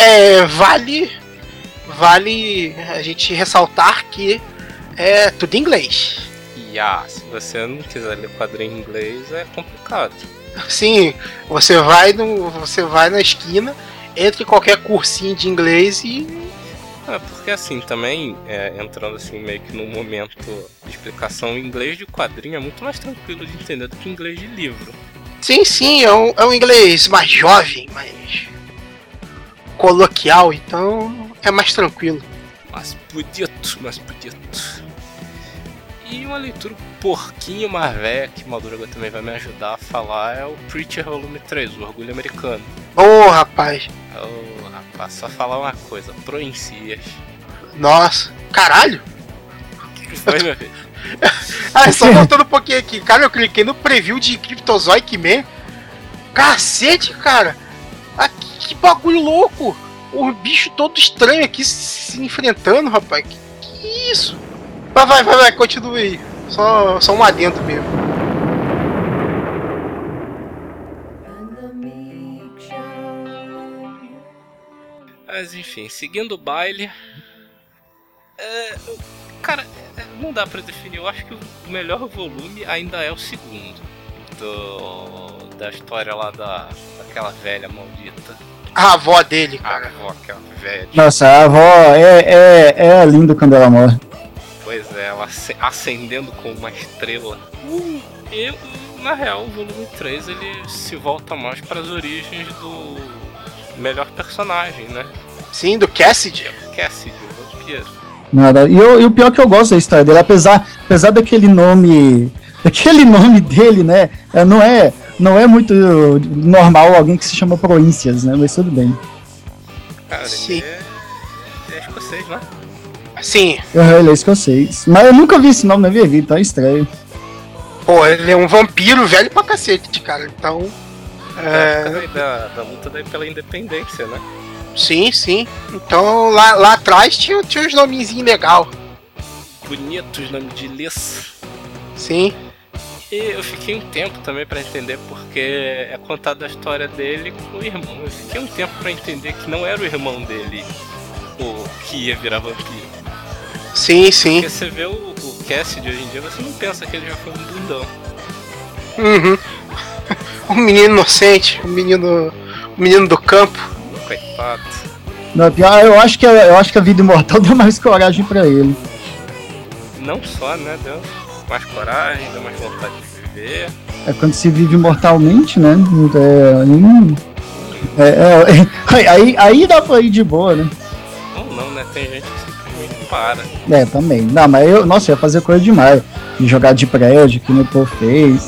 vale a gente ressaltar que é tudo em inglês. E se você não quiser ler quadrinho em inglês, é complicado. Sim, você vai na esquina, entra em qualquer cursinho de inglês e... Porque assim, também, entrando assim meio que num momento de explicação, o inglês de quadrinho é muito mais tranquilo de entender do que o inglês de livro. Sim, é um inglês mais jovem, mais coloquial, então é mais tranquilo. Mais bonito. E uma leitura um porquinho mais velha, que Madruga também vai me ajudar a falar, é o Preacher Volume 3, o Orgulho Americano. Rapaz, só falar uma coisa, Proincias. Nossa, caralho! O que foi, meu filho? Só voltando um pouquinho aqui, cara, eu cliquei no preview de Cryptozoic Man. Cacete, cara! Que bagulho louco! O bicho todo estranho aqui se enfrentando, rapaz. Que isso? Vai, continue aí. Só um adendo mesmo. Mas enfim, seguindo o baile, Cara, não dá pra definir. Eu acho que o melhor volume ainda é o segundo. Da história lá daquela velha maldita. A avó dele, cara. A avó, aquela velha. Nossa, a avó é linda quando ela morre. Pois é, ela acendendo com uma estrela. E, na real, o volume 3 ele se volta mais para as origens do melhor personagem, né? Sim, do Cassidy. Cassidy, o vampiro. Nada. E o pior que eu gosto da história dele, apesar daquele nome dele, né? Não é muito normal alguém que se chama Proíncias, né? Mas tudo bem. Cara, sim. Ele é escocês, né? Sim. Ele é escocês. Mas eu nunca vi esse nome na minha vida, tá estranho. Pô, ele é um vampiro velho pra cacete, cara. Então. Da luta daí pela independência, né? Sim, sim. Então lá atrás tinha uns nomezinhos legal. Bonitos, nome de Liz. Sim. E eu fiquei um tempo também pra entender porque é contada a história dele com o irmão. Eu fiquei um tempo pra entender que não era o irmão dele o que ia virar vampiro. Sim, sim. Porque você vê o Cassidy hoje em dia, você não pensa que ele já foi um bundão. Uhum. Um menino inocente, um menino do campo. Coitado. Não, eu acho que a vida imortal deu mais coragem pra ele. Não só, né? Deu mais coragem, deu mais vontade de viver. É quando se vive imortalmente, né? Aí dá pra ir de boa, né? Ou não, né? Tem gente que simplesmente para. É, também. Não, mas eu ia fazer coisa demais. De jogar de prédio, que no Paul fez.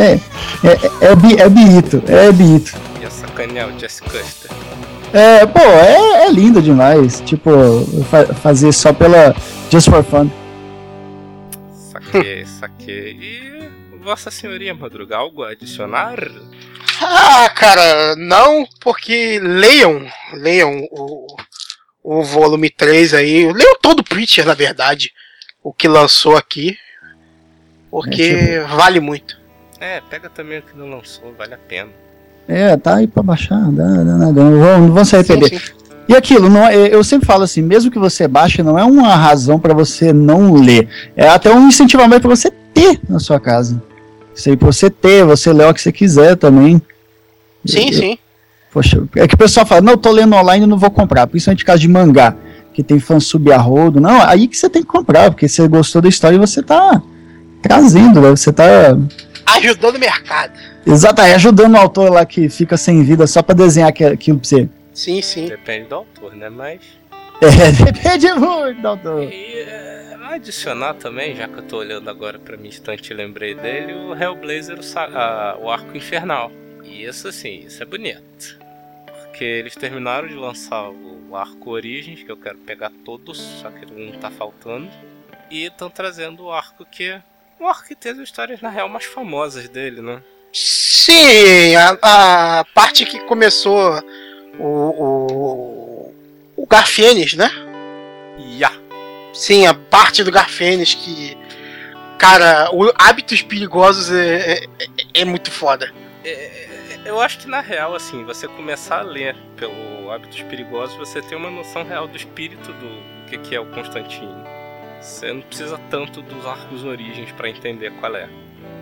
É biito. Ia sacanear o Jesse Custer. É lindo demais. Tipo, fazer só pela Just for Fun. Saquei. E Vossa Senhoria Madruga, algo a adicionar? Ah, cara, não, porque leiam o volume 3 aí. Leiam todo o Preacher, na verdade. O que lançou aqui. Porque vale muito. Pega também o que não lançou, vale a pena. Tá aí pra baixar, não vão se arrepender. Sim. E aquilo, eu sempre falo assim, mesmo que você baixe, não é uma razão pra você não ler. É até um incentivamento pra você ter na sua casa. Isso aí pra você ler o que você quiser também. Sim. Poxa, é que o pessoal fala, não, eu tô lendo online e não vou comprar, principalmente caso de mangá, que tem fansub a rodo. Não, aí que você tem que comprar, porque você gostou da história e você tá trazendo, né? Você tá ajudando o mercado. Exato, ajudando o autor lá que fica sem vida só pra desenhar aquilo pra você. Sim. Depende do autor, né? Mas. Depende muito do autor. E adicionar também, já que eu tô olhando agora pra minha estante e lembrei dele, o Hellblazer, o Arco Infernal. E isso é bonito. Porque eles terminaram de lançar o Arco Origins, que eu quero pegar todos, só que um tá faltando. E estão trazendo o arco que tem as histórias na real mais famosas dele, né? Sim, a parte que começou o Garfienes, né? Sim, a parte do Garfienes que, cara, o Hábitos Perigosos é muito foda. Eu acho que na real, assim, você começar a ler pelo Hábitos Perigosos, você tem uma noção real do espírito do que é o Constantine. Você não precisa tanto dos arcos origens pra entender qual é.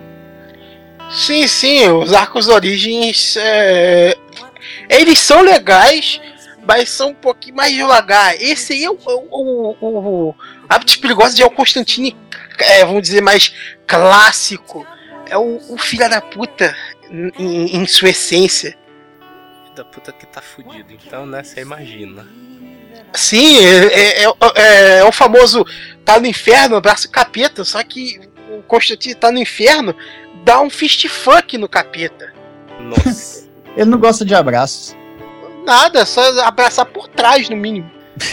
Sim, os arcos origens eles são legais, mas são um pouquinho mais devagar. Esse aí é o Hábitos Perigosos, é o Constantine, vamos dizer, mais clássico. É o filho da puta em sua essência. Filho da puta que tá fudido, então, né, você imagina. Sim, é o famoso tá no inferno, abraça o capeta, só que o Constantine tá no inferno, dá um fist fuck no capeta. Nossa. Ele não gosta de abraços. Nada, só abraçar por trás, no mínimo.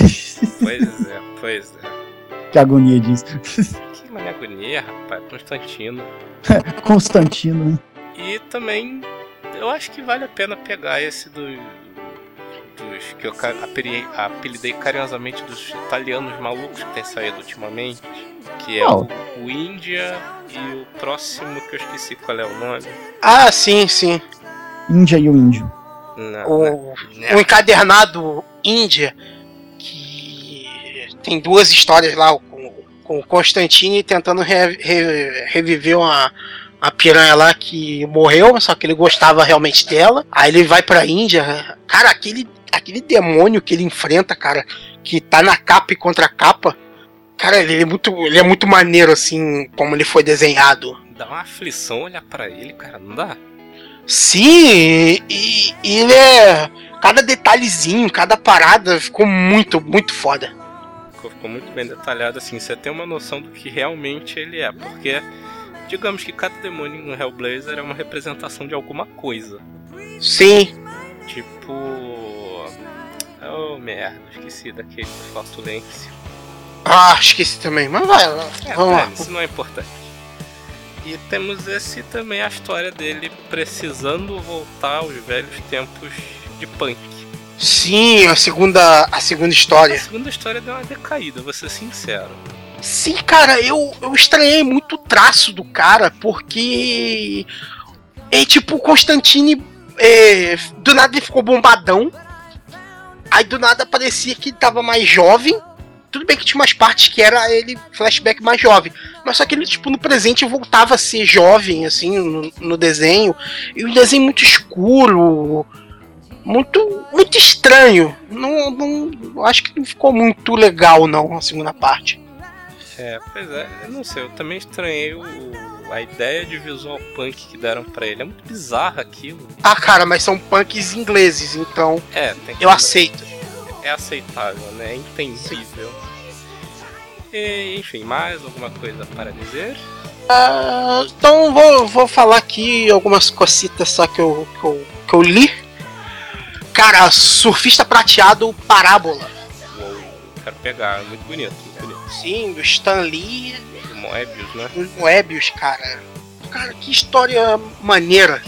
Pois é. Que agonia disso. Que mané agonia, rapaz, Constantino, né? E também, eu acho que vale a pena pegar esse dos que eu apelidei carinhosamente dos italianos malucos que tem saído ultimamente, que é o Índia e o próximo que eu esqueci qual é o nome. Ah, sim. Índia e o Índio. O encadernado Índia, que tem duas histórias lá, com Com o Constantine tentando reviver uma piranha lá que morreu, só que ele gostava realmente dela. Aí ele vai pra Índia. Cara, aquele demônio que ele enfrenta, cara, que tá na capa e contra a capa. Cara, ele é muito maneiro, assim, como ele foi desenhado. Dá uma aflição olhar pra ele, cara, não dá? Sim, e ele é... Cada detalhezinho, cada parada ficou muito, muito foda. Ficou muito bem detalhado, assim, você tem uma noção do que realmente ele é, porque digamos que cada demônio no Hellblazer é uma representação de alguma coisa. Sim. Tipo... Oh, merda, esqueci daquele do Flatulência. Ah, esqueci também, mas vai, vamos lá. Isso não é importante. E temos esse também, a história dele precisando voltar aos velhos tempos de punk. Sim, a segunda história. A segunda história deu uma decaída, vou ser sincero. Sim, cara, eu estranhei muito o traço do cara, porque é tipo o Constantine, do nada ele ficou bombadão, aí do nada parecia que ele tava mais jovem. Tudo bem que tinha umas partes que era ele flashback mais jovem, mas só que ele tipo no presente voltava a ser jovem assim no desenho, e um desenho muito escuro, muito estranho. Não acho que não ficou muito legal não a segunda parte. Pois é, eu não sei, eu também estranhei a ideia de visual punk que deram pra ele, é muito bizarro aquilo. Ah, cara, mas são punks ingleses, então eu aceito. É aceitável, né? É entendível. E, enfim, mais alguma coisa para dizer? Então vou falar aqui algumas cositas só que eu li. Cara, Surfista Prateado Parábola. Uou, quero pegar, muito bonito, muito bonito. Sim, do Stan Lee. Do Moebius, né? Do Moebius, cara. Cara, que história maneira.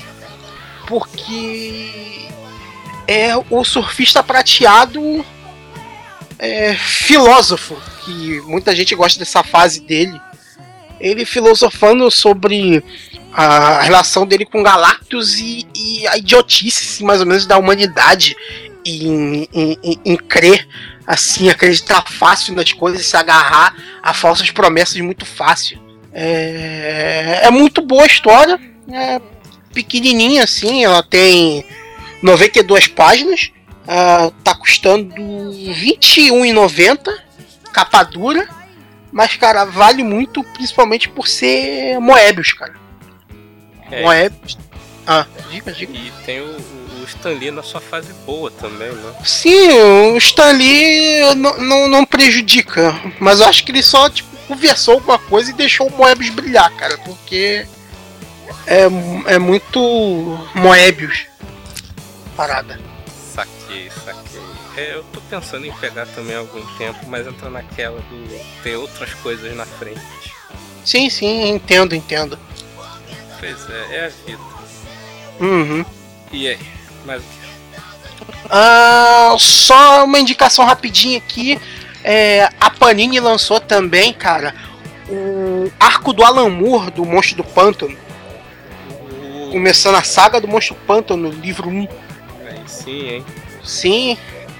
Porque é o Surfista Prateado filósofo, que muita gente gosta dessa fase dele. Ele filosofando sobre a relação dele com Galactus e a idiotice, mais ou menos, da humanidade em crer, assim, acreditar fácil nas coisas, se agarrar a falsas promessas muito fácil. É muito boa a história, é pequenininha assim, ela tem 92 páginas, tá custando R$21,90, capa dura, mas cara, vale muito, principalmente por ser Moebius, cara. Moebius. Diga. E tem o Stan Lee na sua fase boa também, né? Sim, o Stan Lee não prejudica, mas eu acho que ele só conversou alguma coisa e deixou o Moebius brilhar, cara, porque é muito Moebius parada. Saquei. Eu tô pensando em pegar também há algum tempo, mas entra naquela do ter outras coisas na frente. Sim, entendo. Pois é a vida. Uhum. E aí, mais o que? Só uma indicação rapidinha aqui. A Panini lançou também, cara, o arco do Alan Moore, do Monstro do Pântano. Começando a saga do Monstro do Pântano, livro 1. Aí sim, hein? Sim.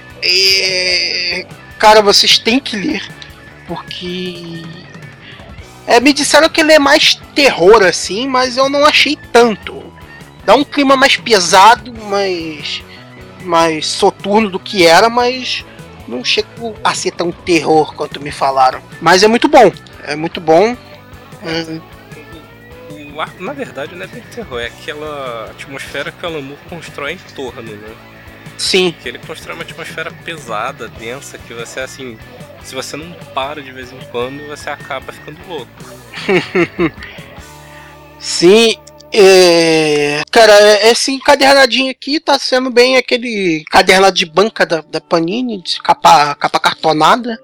Cara, vocês têm que ler, porque me disseram que ele é mais terror assim, mas eu não achei tanto. Dá um clima mais pesado, mais soturno do que era, mas não chego a ser tão terror quanto me falaram. Mas é muito bom. O arco, na verdade, não é bem terror, é aquela atmosfera que o Alan Moore constrói em torno, né? Sim. Que ele constrói uma atmosfera pesada, densa, que você, assim, se você não para de vez em quando, você acaba ficando louco. Sim. Cara, esse encadernadinho aqui tá sendo bem aquele cadernado de banca da Panini, de capa cartonada.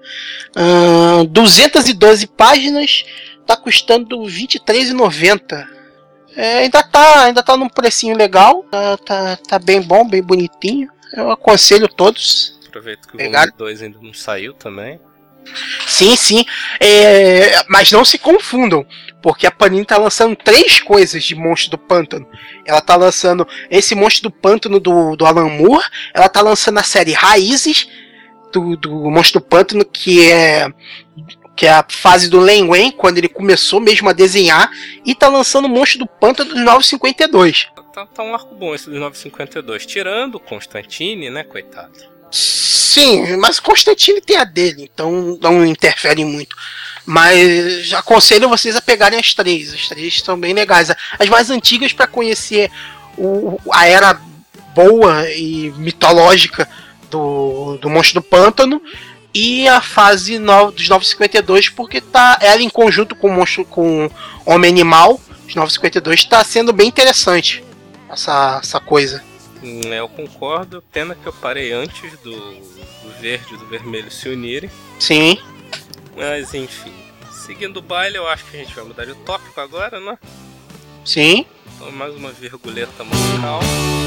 212 páginas, tá custando R$23,90. Ainda tá num precinho legal, tá bem bom, bem bonitinho. Eu aconselho todos. Aproveito que o volume 2 ainda não saiu também. Sim. Mas não se confundam, porque a Panini tá lançando 3 coisas de Monstro do Pântano. Ela tá lançando esse Monstro do Pântano do Alan Moore, ela tá lançando a série Raízes do Monstro do Pântano, que que é a fase do Len Wein, quando ele começou mesmo a desenhar, e tá lançando o Monstro do Pântano dos 952. Tá um arco bom esse dos 952, tirando o Constantine, né, coitado. Sim, mas Constantine tem a dele, então não interfere muito. Mas aconselho vocês a pegarem as três estão bem legais. As mais antigas para conhecer a era boa e mitológica do Monstro do Pântano, e a fase dos 952, porque tá ela em conjunto com o Monstro, com Homem Animal, os 952 tá sendo bem interessante essa coisa. Eu concordo, pena que eu parei antes do verde e do vermelho se unirem. Sim. Mas enfim, seguindo o baile, eu acho que a gente vai mudar de tópico agora, né? Sim. Então, mais uma virguleta musical.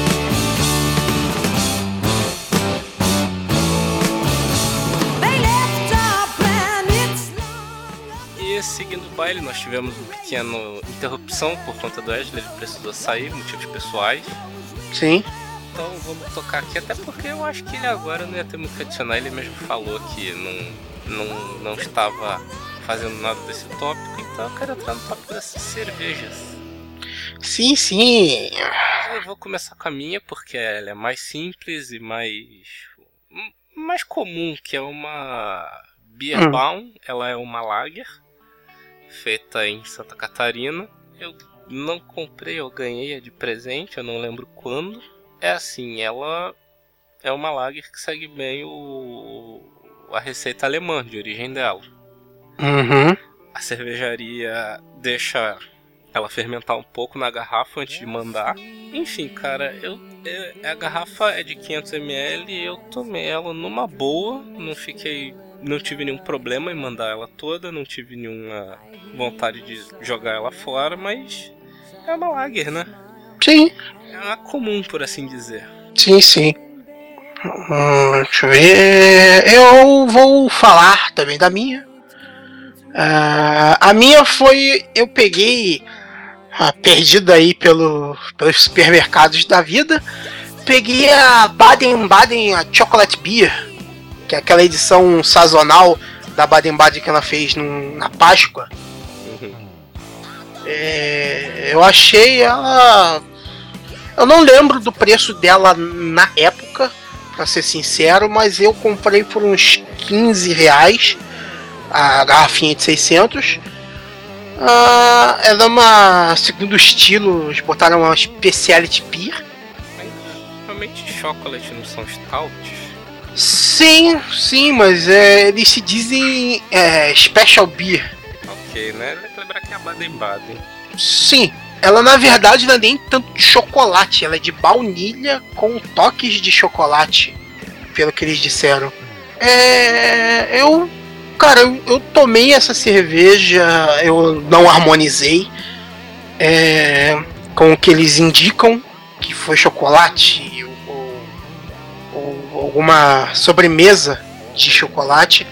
E seguindo o baile, nós tivemos uma pequena interrupção por conta do Wesley, ele precisou sair, motivos pessoais. Sim. Então vamos tocar aqui, até porque eu acho que ele agora não ia ter muito que adicionar. Ele mesmo falou que não estava fazendo nada desse tópico, então eu quero entrar no tópico dessas cervejas. Sim, sim. Eu vou começar com a minha, porque ela é mais simples e mais comum, que é uma Beer Baum. Ela é uma lager, feita em Santa Catarina. Eu não comprei, eu ganhei de presente, eu não lembro quando. É assim, ela é uma lager que segue bem a receita alemã de origem dela. Uhum. A cervejaria deixa ela fermentar um pouco na garrafa antes de mandar. Enfim, cara, a garrafa é de 500ml e eu tomei ela numa boa. Não tive nenhum problema em mandar ela toda, não tive nenhuma vontade de jogar ela fora, mas é uma lager, né? Sim. É uma comum, por assim dizer. Sim, sim. Deixa eu ver. Eu vou falar também da minha. A minha foi... Eu peguei... perdida aí pelos supermercados da vida. Peguei a Baden-Baden, a Chocolate Beer, que é aquela edição sazonal da Baden-Baden que ela fez na Páscoa. Eu achei ela... Eu não lembro do preço dela na época, pra ser sincero, mas eu comprei por uns R$15 a garrafinha de 600. Ela é uma... Segundo estilo, eles botaram uma Specialty Beer. Mas realmente chocolate não são stouts? Sim, mas eles se dizem Special Beer. Ok, né? Tem que lembrar que é a Baden-Baden. Sim, ela na verdade não é nem tanto de chocolate, ela é de baunilha com toques de chocolate, pelo que eles disseram. Eu tomei essa cerveja, eu não harmonizei com o que eles indicam, que foi chocolate ou alguma sobremesa de chocolate.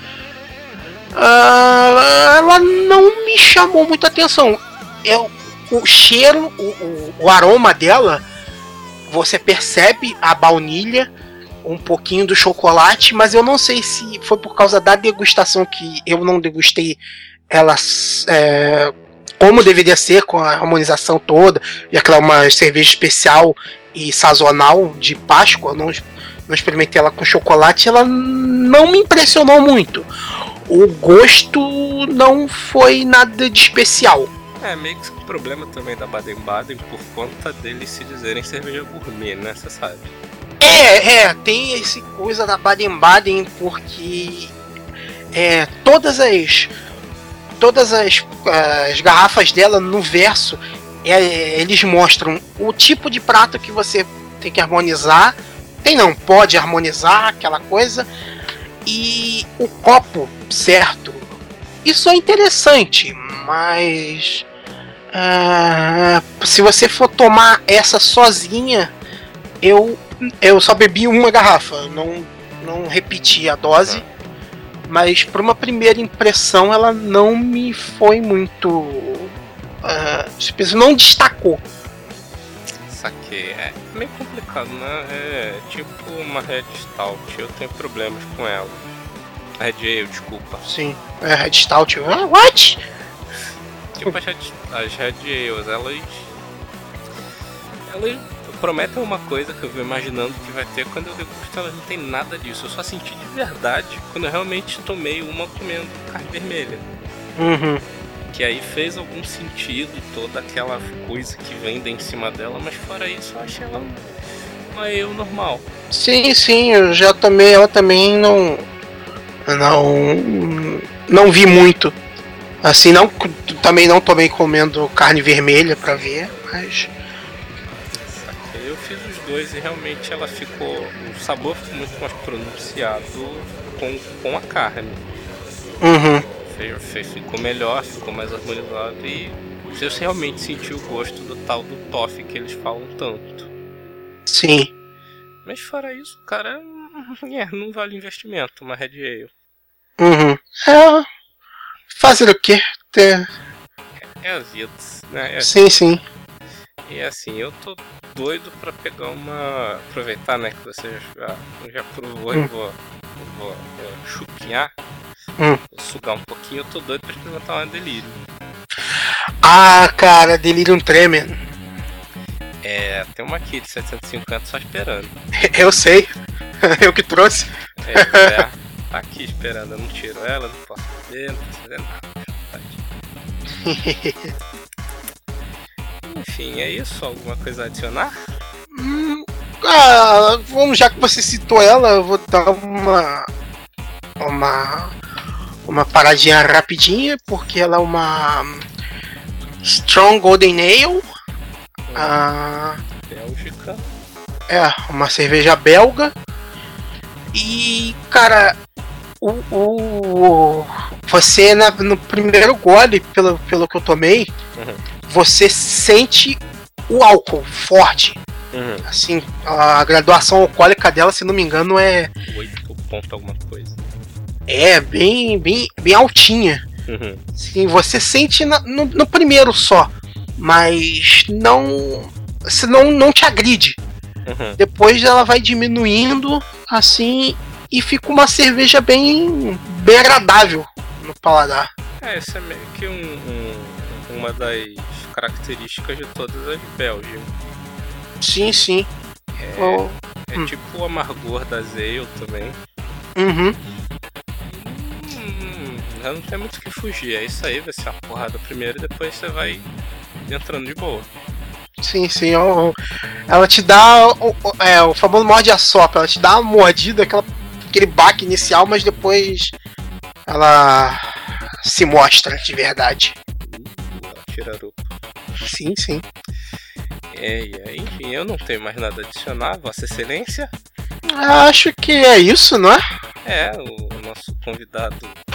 Ela não me chamou muita atenção. O cheiro, o aroma dela, você percebe a baunilha, um pouquinho do chocolate, mas eu não sei se foi por causa da degustação que eu não degustei ela como deveria ser, com a harmonização toda, já que ela é uma cerveja especial e sazonal de Páscoa. Eu não experimentei ela com chocolate, ela não me impressionou muito. O gosto não foi nada de especial. Meio que o problema também da Baden-Baden por conta deles se dizerem cerveja gourmet, né? Você sabe. Tem esse coisa da Baden-Baden, porque todas as garrafas dela no verso, eles mostram o tipo de prato que você tem que harmonizar, pode harmonizar aquela coisa, e o copo certo. Isso é interessante, mas se você for tomar essa sozinha, eu só bebi uma garrafa, não repeti a dose, mas por uma primeira impressão ela não me foi muito... não destacou. Saquei. É meio complicado, né? É tipo uma Red Stout, eu tenho problemas com ela. Red Ale, desculpa. Sim, é Red Stout. What? Tipo, as Red Ales, elas prometem uma coisa que eu vou imaginando que vai ter quando eu degusto, elas não tem nada disso. Eu só senti de verdade quando eu realmente tomei uma comendo carne vermelha. Uhum. Que aí fez algum sentido toda aquela coisa que vem em cima dela, mas fora isso eu achei ela uma ale normal. Sim, eu já tomei ela também, não vi muito. Assim, também não tomei comendo carne vermelha pra ver, mas... Eu fiz os dois e realmente ela ficou... O sabor ficou muito mais pronunciado com a carne. Uhum. Ficou melhor, ficou mais harmonizado e eu realmente senti o gosto do tal do toffee que eles falam tanto. Sim. Mas fora isso, cara, não vale investimento, uma Red Ale. Uhum. Fazer o quê? É a vida, né? Sim. E assim, eu tô doido pra pegar uma... Aproveitar, né, que você já provou e vou chupinhar. Vou sugar um pouquinho, eu tô doido pra experimentar uma Delirium. Ah, cara, Delirium Tremens. Tem uma aqui de 750 só esperando. Eu sei. Eu que trouxe. Tá aqui esperando, eu não tiro ela, não posso fazer, não posso fazer nada. Enfim, é isso? Alguma coisa a adicionar? Vamos, já que você citou ela, eu vou dar uma paradinha rapidinha, porque ela é uma Strong Golden Ale. Bélgica. Uma cerveja belga. E, cara, você no primeiro gole, pelo que eu tomei, você sente o álcool forte. Assim, a graduação alcoólica dela, se não me engano, é 8 ponto alguma coisa. É bem altinha. Sim, você sente no primeiro só, mas não te agride. Depois ela vai diminuindo assim e fica uma cerveja bem agradável no paladar. Essa é meio que uma das características de todas as Belgian. Sim. É tipo o amargor da Ale também. Já não tem muito o que fugir, é isso aí, vai ser uma porrada primeiro e depois você vai entrando de boa. Sim, ela te dá o famoso morde a sopra, ela te dá uma mordida, aquele baque inicial, mas depois ela se mostra de verdade. Tirarupa. Sim. Enfim, eu não tenho mais nada a adicionar, Vossa Excelência. Acho que é isso, não é? O nosso convidado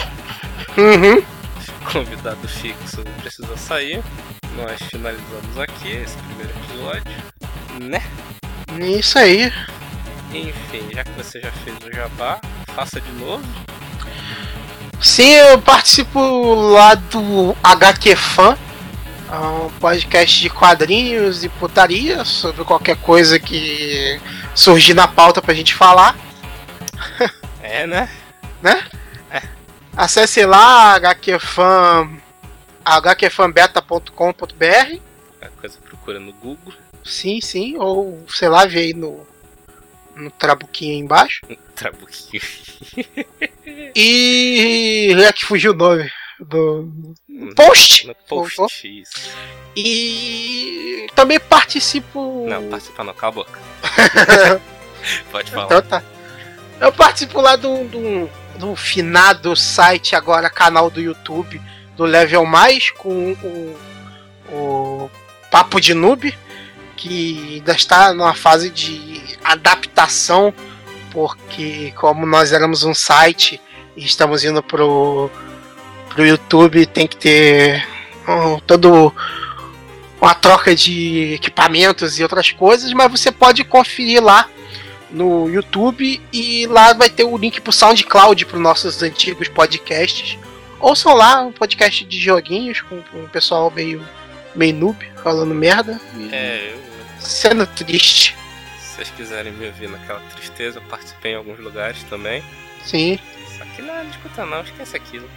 fixo precisou sair. Nós finalizamos aqui esse primeiro episódio, né? Isso aí. Enfim, já que você já fez o jabá, faça de novo. Sim, eu participo lá do HQ Fan, um podcast de quadrinhos e putaria sobre qualquer coisa que surgir na pauta pra gente falar. Né? Acesse lá hqfanbeta.com.br. A coisa procura no Google. Sim, ou sei lá, vê aí no trabuquinho aí embaixo. Trabuquinho. E é que fugiu o nome do post. No post, isso. E também participo. Não, participa não, cala a boca. Pode falar. Então tá. Eu participo lá do finado site, agora canal do YouTube do Level Mais, com o Papo de Noob, que ainda está numa fase de adaptação, porque como nós éramos um site e estamos indo pro YouTube, tem que ter todo uma troca de equipamentos e outras coisas, mas você pode conferir lá no YouTube e lá vai ter o link pro SoundCloud para os nossos antigos podcasts. Ouçam lá um podcast de joguinhos com o pessoal meio noob, falando merda. Sendo triste. Se vocês quiserem me ouvir naquela tristeza, eu participei em alguns lugares também. Sim. Só que não escuta não, esquece aquilo.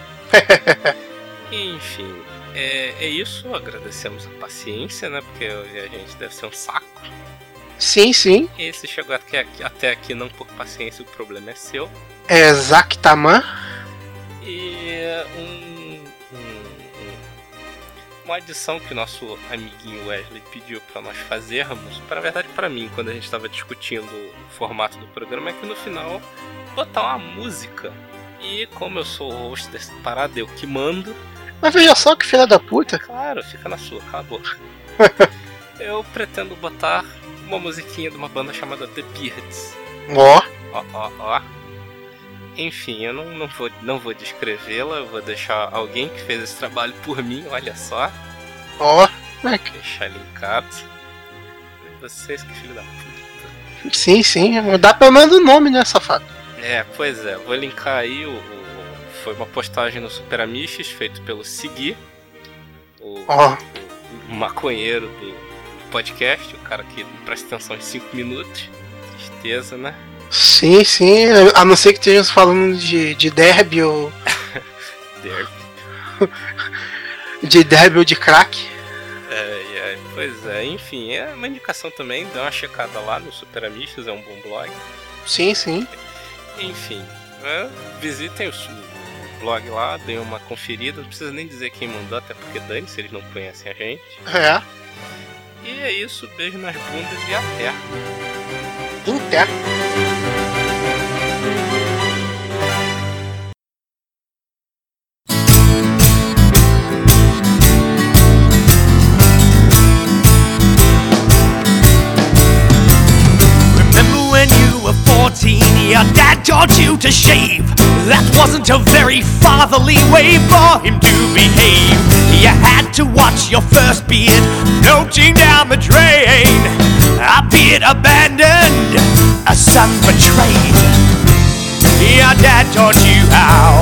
Enfim, é isso. Agradecemos a paciência, né? Porque a gente deve ser um saco. Sim, sim. E se chegou até aqui não por paciência, o problema é seu. É Zaktaman. E uma adição que o nosso amiguinho Wesley pediu para nós fazermos, na verdade para mim, quando a gente estava discutindo o formato do programa, é que no final botar uma música. E como eu sou o host dessa parada, eu que mando. Mas veja só que filha da puta. Claro, fica na sua, cala a boca. Eu pretendo botar uma musiquinha de uma banda chamada The Beards. Ó. Enfim, eu não vou descrevê-la, eu vou deixar alguém que fez esse trabalho por mim, olha só. Deixar linkado. Vocês, que filho da puta. Sim, dá pelo menos o nome, né, safado? Pois é, vou linkar aí foi uma postagem no Super Amiches, feito pelo Segui, o maconheiro do podcast, o cara que presta atenção em 5 minutos. Tristeza, né? Sim, a não ser que estejamos falando de derby ou... de derby ou de crack. Pois é, enfim, é uma indicação também, dá uma checada lá no Super Amistos, é um bom blog. Sim. Enfim, visitem o blog lá, deem uma conferida, não precisa nem dizer quem mandou, até porque dane-se, eles não conhecem a gente. E é isso, beijo nas bundas e até. Remember when you were 14, your dad taught you to shave. That wasn't a very fatherly way for him to behave. You had to watch your first beard floating down the drain. A beard abandoned, a son betrayed. Your dad taught you how.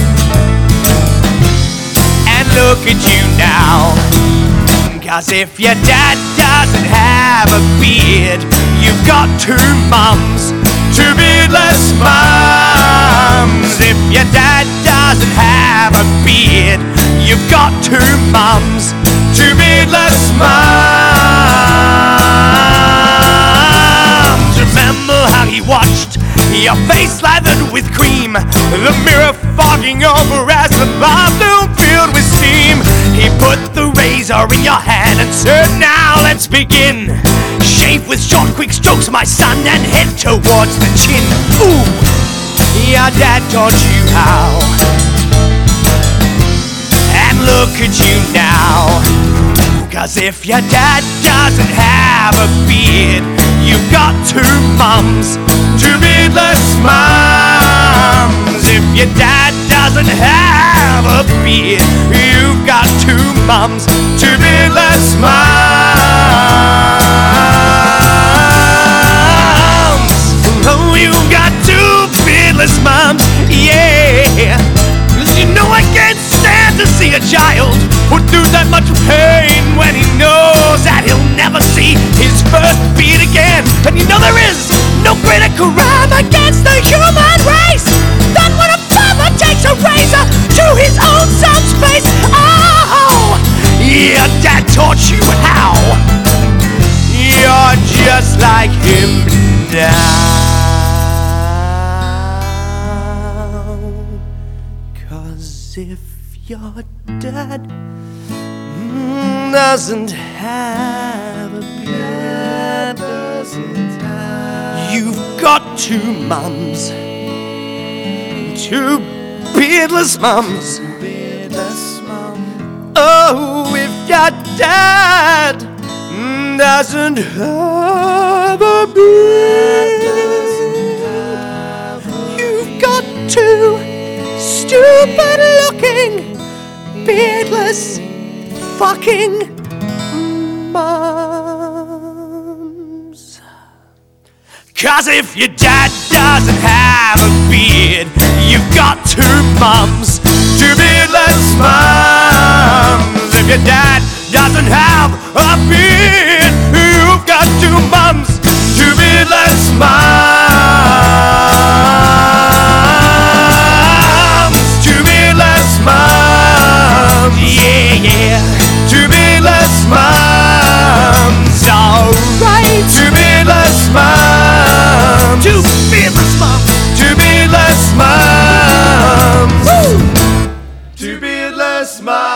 And look at you now. 'Cause if your dad doesn't have a beard, you've got 2 mums, 2 beardless mums. If your dad doesn't have a beard, you've got 2 mums, 2 beardless mums. Remember how he watched your face slathered with cream, the mirror fogging over as the bathroom filled with steam. He put the razor in your hand and said, now let's begin. Shave with short quick strokes, my son, and head towards the chin. Ooh, your dad taught you how. And look at you now. 'Cause if your dad doesn't have a beard, you've got 2 mums, 2 beardless mums. If your dad doesn't have a beard, you've got 2 mums, 2 beardless mums. Oh, you've got 2 beardless mums, yeah. 'Cause you know I can't stand to see a child put through that much pain when he knows that he'll never see his first beard again. And you know there is no greater crime against the human race than when a father takes a razor to his own son's face. Oh, your dad taught you how. You're just like him now. 'Cause if your dad doesn't have a beard, you've got 2 mums, 2 beardless mums. Oh, if your dad doesn't have a beard, you've got 2 stupid-looking, beardless, fucking mums. 'Cause if your dad doesn't have a beard, you've got 2 mums, 2 beardless mums. If your dad doesn't have a beard, you've got 2 mums, 2 beardless mums. Two beardless moms. Two beardless moms. Woo! Two beardless moms.